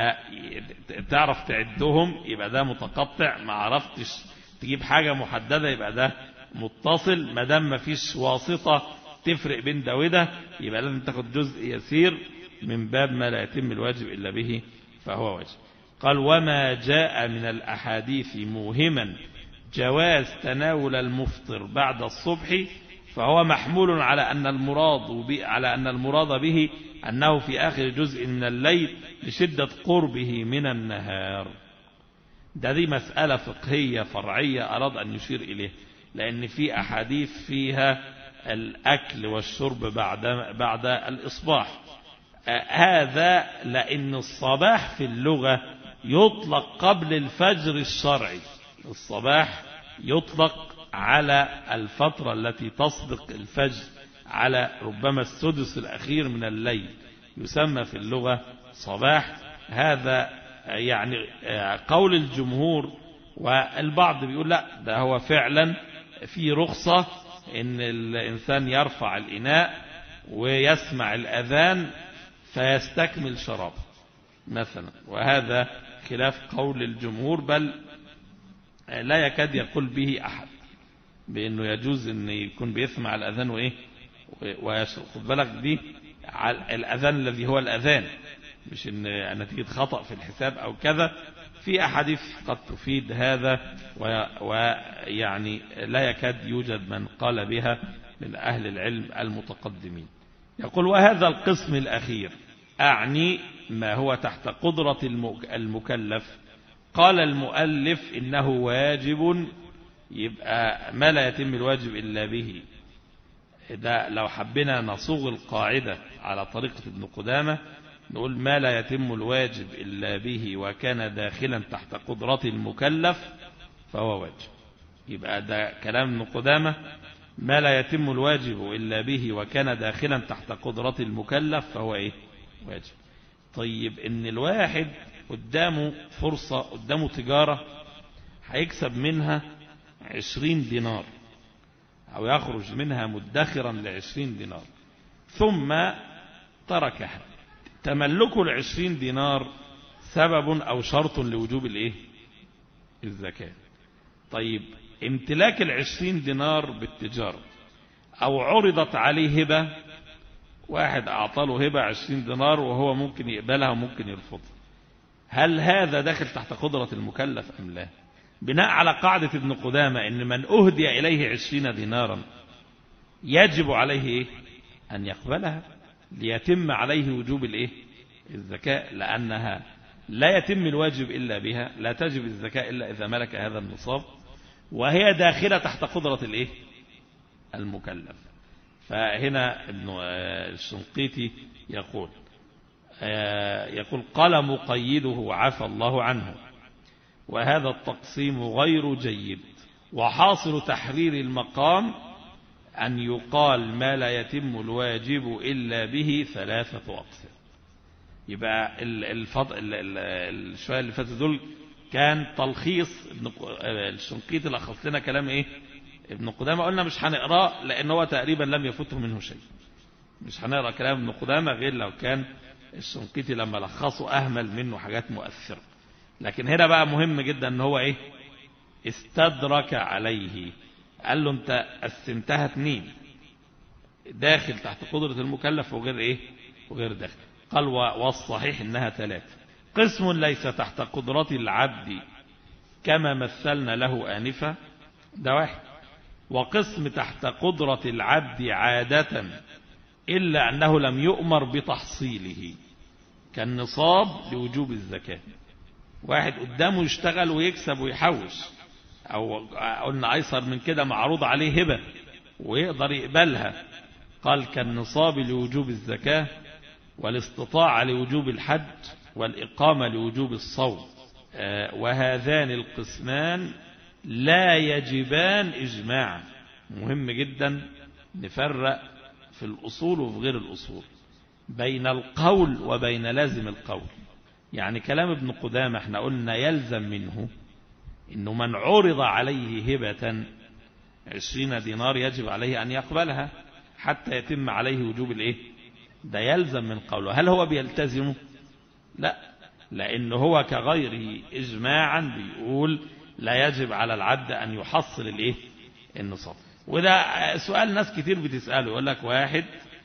تعرف تعدهم يبقى ده متقطع، ما عرفتش تجيب حاجة محددة يبقى ده متصل. ما دام ما فيش واسطة تفرق بين ده وده يبقى لازم تاخد جزء يسير من باب ما لا يتم الواجب إلا به فهو واجب. قال وما جاء من الأحاديث موهما جواز تناول المفطر بعد الصبح فهو محمول على أن المراد على أن المراد به أنه في آخر جزء من الليل لشدة قربه من النهار. ده دي مسألة فقهية فرعية أراد أن يشير إليه، لأن في أحاديث فيها الأكل والشرب بعد بعد الإصباح. هذا لأن الصباح في اللغة يطلق قبل الفجر الشرعي. الصباح يطلق على الفترة التي تصدق الفجر، على ربما السدس الأخير من الليل، يسمى في اللغة صباح. هذا يعني قول الجمهور، والبعض بيقول لا، ده هو فعلا في رخصة ان الإنسان يرفع الإناء ويسمع الأذان فيستكمل شرابه مثلا، وهذا خلاف قول الجمهور، بل لا يكاد يقول به أحد بأنه يجوز أن يكون بيسمع الأذان وإيه ويشرب. خد بالك دي الأذان الذي هو الأذان، مش أن نتيجة خطأ في الحساب أو كذا. في أحاديث قد تفيد هذا، ويعني لا يكاد يوجد من قال بها من أهل العلم المتقدمين. يقول: وهذا القسم الأخير أعني ما هو تحت قدرة المكلف. قال المؤلف إنه واجب، يبقى ما لا يتم الواجب إلا به. ده لو حبنا نصوغ القاعدة على طريقة ابن قدامة نقول: ما لا يتم الواجب إلا به وكان داخلا تحت قدرة المكلف فهو واجب. يبقى ده كلام ابن قدامة: ما لا يتم الواجب إلا به وكان داخلا تحت قدرة المكلف فهو إيه؟ واجب. طيب إن الواحد قدامه فرصة، قدامه تجارة هيكسب منها عشرين دينار أو يخرج منها مدخرا لعشرين دينار، ثم تركها. تملكه العشرين دينار سبب أو شرط لوجوب الإيه؟ الزكاة. طيب امتلاك العشرين دينار بالتجارة، أو عرضت عليه هبة، واحد أعطاله هبة عشرين دينار وهو ممكن يقبلها وممكن يرفضها، هل هذا داخل تحت قدرة المكلف أم لا؟ بناء على قاعدة ابن قدامة إن من أهدي إليه عشرين دينارا يجب عليه إيه؟ أن يقبلها ليتم عليه وجوب الإيه؟ الزكاة، لأنها لا يتم الواجب إلا بها، لا تجب الزكاة إلا إذا ملك هذا النصاب، وهي داخلة تحت قدرة الإيه؟ المكلف. فهنا ابن الشنقيطي يقول يقول قال مقيده عفى الله عنه: وهذا التقسيم غير جيد، وحاصل تحرير المقام أن يقال ما لا يتم الواجب إلا به ثلاثة أقسام. يبقى الفضل الشوية اللي فاتوا دول كان تلخيص الشنقيطي، لخص لنا كلام إيه؟ ابن قدامة. قلنا مش هنقرأ لأن هو تقريبا لم يفوته منه شيء، مش هنقرأ كلام ابن قدامة غير لو كان الشنقيطي لما لخصه أهمل منه حاجات مؤثرة. لكن هنا بقى مهم جدا ان هو ايه؟ استدرك عليه، قال له انت قسمتها اتنين، داخل تحت قدرة المكلف وغير ايه؟ وغير داخل. قال والصحيح انها ثلاثة: قسم ليس تحت قدرة العبد كما مثلنا له آنفا، ده واحد. وقسم تحت قدرة العبد عادة إلا أنه لم يؤمر بتحصيله، كالنصاب لوجوب الزكاة. واحد قدامه يشتغل ويكسب ويحوش، أو قلنا أيسر من كده معروض عليه هبة ويقدر يقبلها، قال كالنصاب لوجوب الزكاة، والاستطاعة لوجوب الحج، والإقامة لوجوب الصوم. وهذان القسمان لا يجبان إجماعا. مهم جدا نفرق في الأصول وفي غير الأصول، بين القول وبين لازم القول. يعني كلام ابن قدامة احنا قلنا يلزم منه انه من عرض عليه هبة عشرين دينار يجب عليه ان يقبلها حتى يتم عليه وجوب الايه؟ ده يلزم من قوله. هل هو بيلتزمه؟ لا، لانه هو كغيره اجماعا بيقول لا يجب على العبد ان يحصل الايه؟ النصاب. وده سؤال ناس كتير بتسأله، يقول لك واحد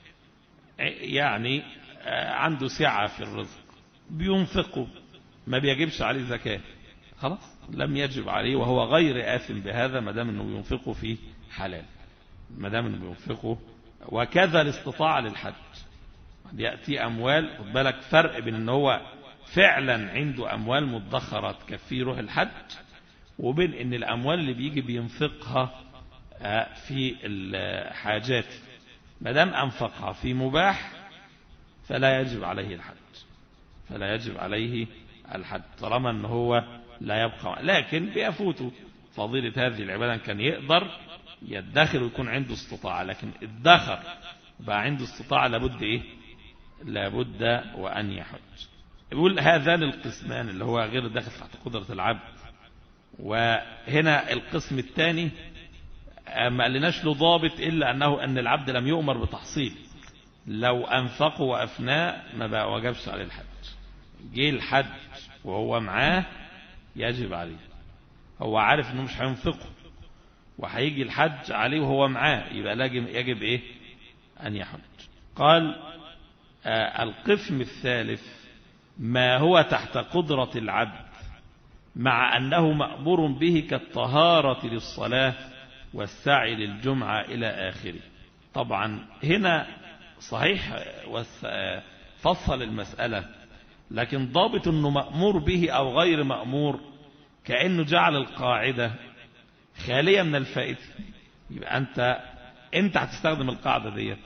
يعني عنده سعة في الرزق بينفقه، ما بيجبش عليه زكاة، خلاص لم يجب عليه وهو غير آثم بهذا ما دام انه ينفقه في حلال، ما دام انه بينفقه. وكذا الاستطاعة للحج، يأتي أموال، خد بالك فرق بين ان هو فعلا عنده أموال مدخرة تكفيه يروح الحج، وبين ان الأموال اللي بيجي بينفقها في الحاجات ما دام أنفقها في مباح فلا يجب عليه الحج، فلا يجب عليه الحد طالما ان هو لا يبقى، لكن بيفوته فضيلة هذه العبادة كان يقدر يدخر ويكون عنده استطاعة، لكن ادخر بقى عنده استطاعة لابد ايه لابد وان يحج. يقول هذان القسمان اللي هو غير داخل تحت قدرة العبد. وهنا القسم الثاني ما قالناش له ضابط إلا أنه أن العبد لم يؤمر بتحصيل، لو أنفقه وأفناه ما بقى وجبش عليه الحج. جه الحج وهو معاه يجب عليه، هو عارف أنه مش هينفقه وهيجي الحج عليه وهو معاه، يبقى لازم يجب إيه أن يحج. قال آه القسم الثالث ما هو تحت قدرة العبد مع أنه مأمور به كالطهارة للصلاة والسعي للجمعة إلى آخره. طبعا هنا صحيح فصل المسألة، لكن ضابط أنه مأمور به أو غير مأمور كأنه جعل القاعدة خالية من الفائدة. يبقى أنت أنت هتستخدم القاعدة ديت،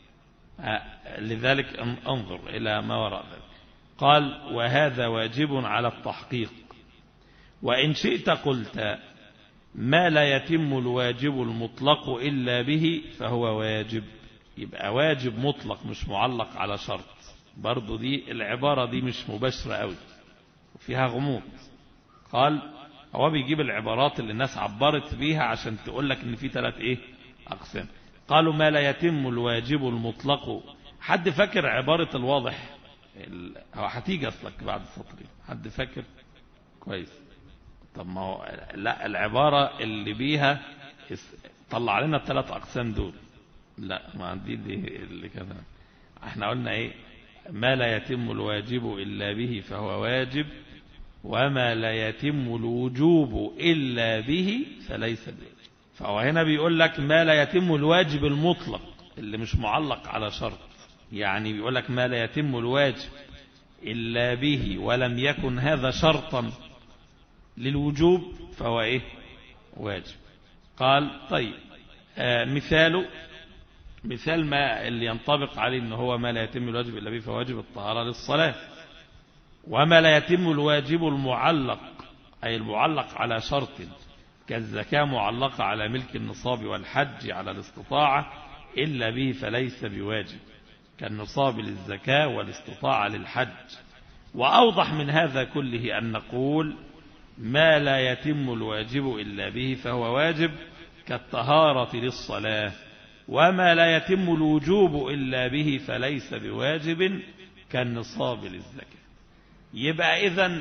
لذلك انظر إلى ما وراء ذلك. قال وهذا واجب على التحقيق، وإن شئت قلت ما لا يتم الواجب المطلق إلا به فهو واجب. يبقى واجب مطلق مش معلق على شرط، برضو دي العبارة دي مش مباشرة قوي وفيها غموض. قال هو بيجيب العبارات اللي الناس عبرت بيها عشان تقول لك ان في ثلاث ايه اقسام. قالوا ما لا يتم الواجب المطلق. حد فاكر عبارة الواضح؟ هو هتيجي اصلك بعد سطرين. حد فاكر كويس؟ طب ما هو لا العبارة اللي بيها طلع لنا الثلاث اقسام دول. لا ما عندي دي اللي كده. احنا قلنا ايه؟ ما لا يتم الواجب الا به فهو واجب، وما لا يتم الوجوب الا به فليس بواجب. فهو هنا بيقول لك ما لا يتم الواجب المطلق اللي مش معلق على شرط، يعني بيقول لك ما لا يتم الواجب الا به ولم يكن هذا شرطا للوجوب فهو ايه واجب. قال طيب آه مثاله مثال ما اللي ينطبق عليه ان هو ما لا يتم الواجب الا به فهو واجب الطهارة للصلاة. وما لا يتم الواجب المعلق اي المعلق على شرط كالزكاة معلقة على ملك النصاب والحج على الاستطاعة الا به فليس بواجب، كالنصاب للزكاة والاستطاعة للحج. واوضح من هذا كله ان نقول ما لا يتم الواجب إلا به فهو واجب كالطهارة للصلاة، وما لا يتم الوجوب إلا به فليس بواجب كالنصاب للزكاة. يبقى إذن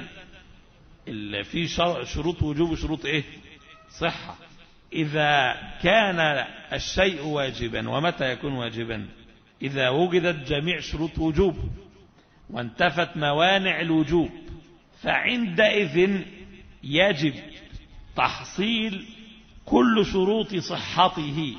في شروط وجوب وشروط إيه صحة. إذا كان الشيء واجبا، ومتى يكون واجبا؟ إذا وجدت جميع شروط وجوب وانتفت موانع الوجوب، فعندئذ يجب تحصيل كل شروط صحته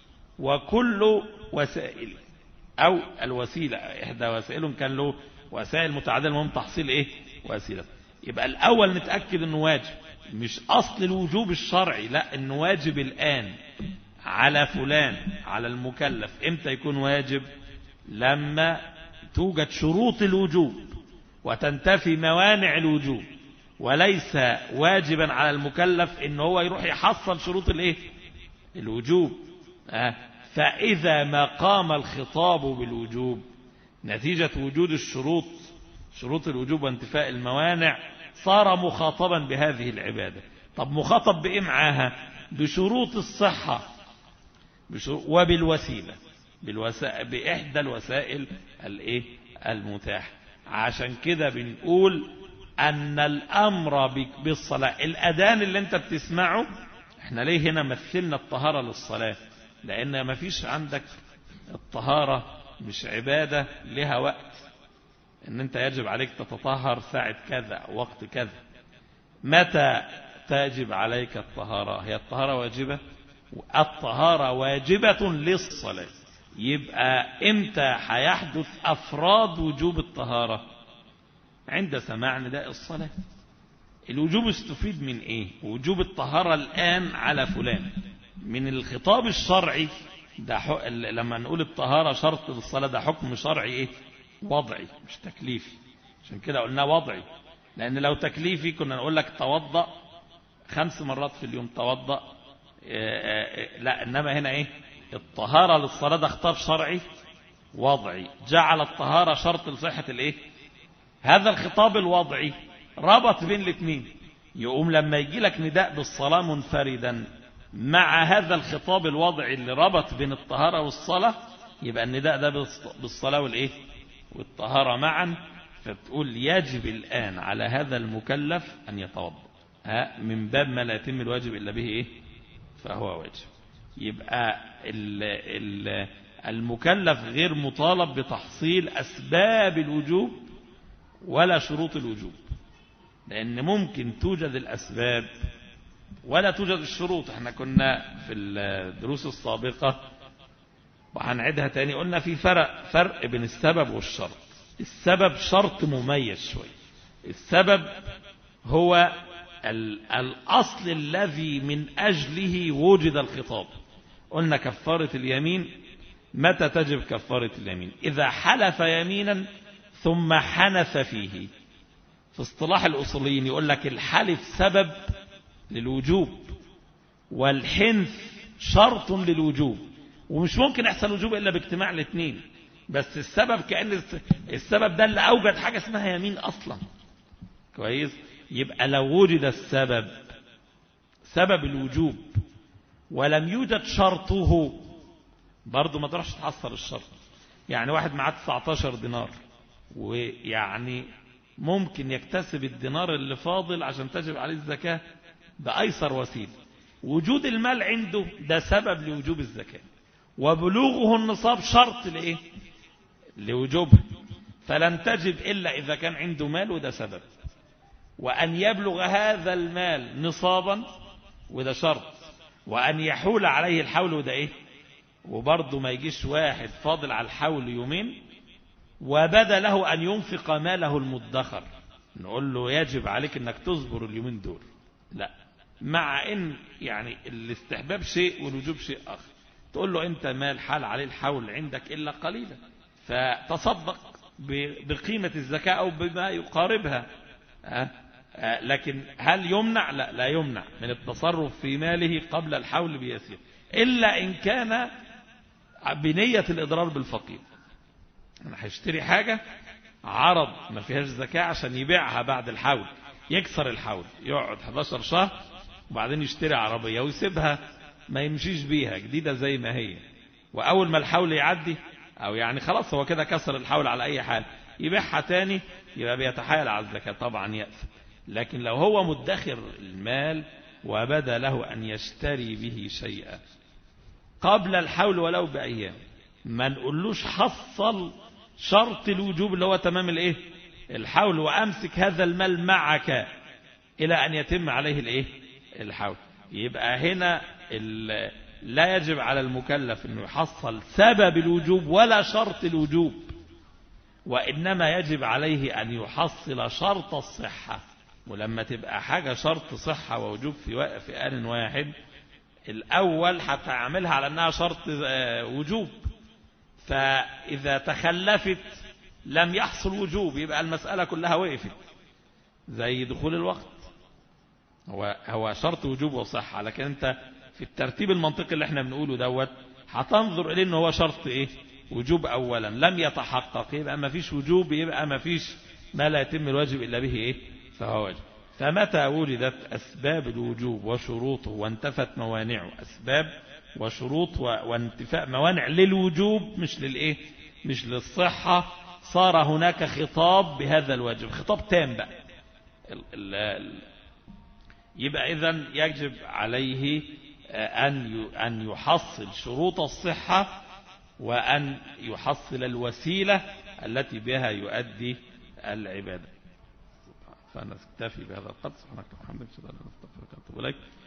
وكل وسائل أو الوسيلة. إحدى وسائل كان له وسائل متعددة، المهم تحصيل إيه وسيلة. يبقى الأول نتأكد أنه واجب، مش أصل الوجوب الشرعي، لا أنه واجب الآن على فلان على المكلف. إمتى يكون واجب؟ لما توجد شروط الوجوب وتنتفي موانع الوجوب، وليس واجبا على المكلف ان هو يروح يحصل شروط الايه الوجوب. آه. فاذا ما قام الخطاب بالوجوب نتيجة وجود الشروط شروط الوجوب وانتفاء الموانع صار مخاطبا بهذه العبادة. طب مخاطب بايه معاها؟ بشروط الصحة وبالوسيلة بالوسائل بإحدى الوسائل الايه المتاحة. عشان كده بنقول أن الأمر بالصلاة، الأذان اللي أنت بتسمعه، احنا ليه هنا مثلنا الطهارة للصلاة؟ لأن ما فيش عندك الطهارة مش عبادة لها وقت، أن أنت يجب عليك تتطهر ساعة كذا وقت كذا. متى تجب عليك الطهارة؟ هي الطهارة واجبة، الطهارة واجبة للصلاة. يبقى إمتى هيحدث أفراد وجوب الطهارة؟ عند سماع نداء الصلاة. الوجوب استفيد من ايه؟ وجوب الطهارة الآن على فلان من الخطاب الشرعي ده حق... لما نقول الطهارة شرط للصلاة ده حكم شرعي ايه؟ وضعي مش تكليفي، عشان كده قلنا وضعي. لأن لو تكليفي كنا نقول لك توضأ خمس مرات في اليوم، توضأ. لا، إنما هنا إيه؟ الطهارة للصلاة ده خطاب شرعي وضعي، جعل الطهارة شرط لصحة الإيه؟ هذا الخطاب الوضعي ربط بين الاثنين. يقوم لما يجي لك نداء بالصلاة منفردا مع هذا الخطاب الوضعي اللي ربط بين الطهارة والصلاة، يبقى النداء ده بالصلاة والإيه؟ والطهارة معا. فتقول يجب الآن على هذا المكلف أن يتوضأ، ها، من باب ما لا يتم الواجب إلا به إيه؟ فهو واجب. يبقى ال ال المكلف غير مطالب بتحصيل أسباب الوجوب ولا شروط الوجوب، لأن ممكن توجد الأسباب ولا توجد الشروط. احنا كنا في الدروس السابقة وهنعيدها تاني قلنا في فرق فرق بين السبب والشرط. السبب شرط مميز شوي. السبب هو الأصل الذي من أجله وجد الخطاب. قلنا كفارة اليمين، متى تجب كفارة اليمين؟ إذا حلف يمينا ثم حنث فيه. في اصطلاح الأصوليين يقول لك الحلف سبب للوجوب والحنث شرط للوجوب، ومش ممكن يحصل وجوب إلا باجتماع الاثنين. بس السبب كأن السبب ده اللي أوجد حاجة اسمها يمين أصلا. كويس؟ يبقى لو وجد السبب سبب الوجوب ولم يوجد شرطه، برضو ما تروحش تحصل الشرط. يعني واحد معاه تسعة عشر دينار، ويعني ممكن يكتسب الدينار اللي فاضل عشان تجب عليه الزكاة بأيسر وسيلة. وجود المال عنده ده سبب لوجوب الزكاة، وبلوغه النصاب شرط لإيه؟ لوجوبه. فلن تجب إلا إذا كان عنده مال، وده سبب. وأن يبلغ هذا المال نصابا، وده شرط. وأن يحول عليه الحول، وده إيه؟ وبرضه ما يجيش واحد فاضل على الحول يومين وبدا له أن ينفق ماله المدخر، نقول له يجب عليك أنك تصبر اليومين دول. لا، مع أن يعني الاستحباب شيء والوجوب شيء آخر. تقول له أنت مال حال عليه الحول عندك إلا قليلا، فتصدق بقيمة الزكاة أو بما يقاربها. لكن هل يمنع؟ لا، لا يمنع من التصرف في ماله قبل الحول بيسير، إلا إن كان بنية الإضرار بالفقير. أنا هشتري حاجة عرض ما فيهاش زكاة عشان يبيعها بعد الحول، يكسر الحول، يقعد احد عشر شهر وبعدين يشتري عربية ويسيبها ما يمشيش بيها جديدة زي ما هي، وأول ما الحول يعدي أو يعني خلاص هو كده كسر الحول على أي حال يبيعها تاني، يبقى بيتحايل على الزكاة، طبعا يأثم. لكن لو هو مدخر المال وبدا له أن يشتري به شيئا قبل الحول ولو بأيام، ما نقولوش حصل شرط الوجوب اللي هو تمام الايه؟ الحول، وأمسك هذا المال معك إلى أن يتم عليه الايه؟ الحول. يبقى هنا لا يجب على المكلف أنه يحصل سبب الوجوب ولا شرط الوجوب، وإنما يجب عليه أن يحصل شرط الصحة. ولما تبقى حاجة شرط صحة ووجوب في في آن واحد، الأول هتعملها على أنها شرط وجوب، فإذا تخلفت لم يحصل وجوب، يبقى المسألة كلها وقفت. زي دخول الوقت، هو هو شرط وجوب وصحة، لكن أنت في الترتيب المنطقي اللي احنا بنقوله دوت هتنظر إليه أنه هو شرط إيه؟ وجوب أولا، لم يتحقق يبقى ما فيش وجوب، يبقى ما فيش ما لا يتم الواجب إلا به إيه؟ فهو واجب. فمتى وجدت أسباب الوجوب وشروطه وانتفت موانعه، أسباب وشروط وانتفاء موانع للوجوب مش للإيه؟ مش للصحة، صار هناك خطاب بهذا الواجب، خطاب تام بقى. ال ال ال يبقى إذن يجب عليه أن أن يحصل شروط الصحة وأن يحصل الوسيلة التي بها يؤدي العبادة. فنكتفي بهذا القدر. سبحانك اللهم وبحمدك، أشهد أن لا إله إلا أنت، أستغفرك وأتوب إليك.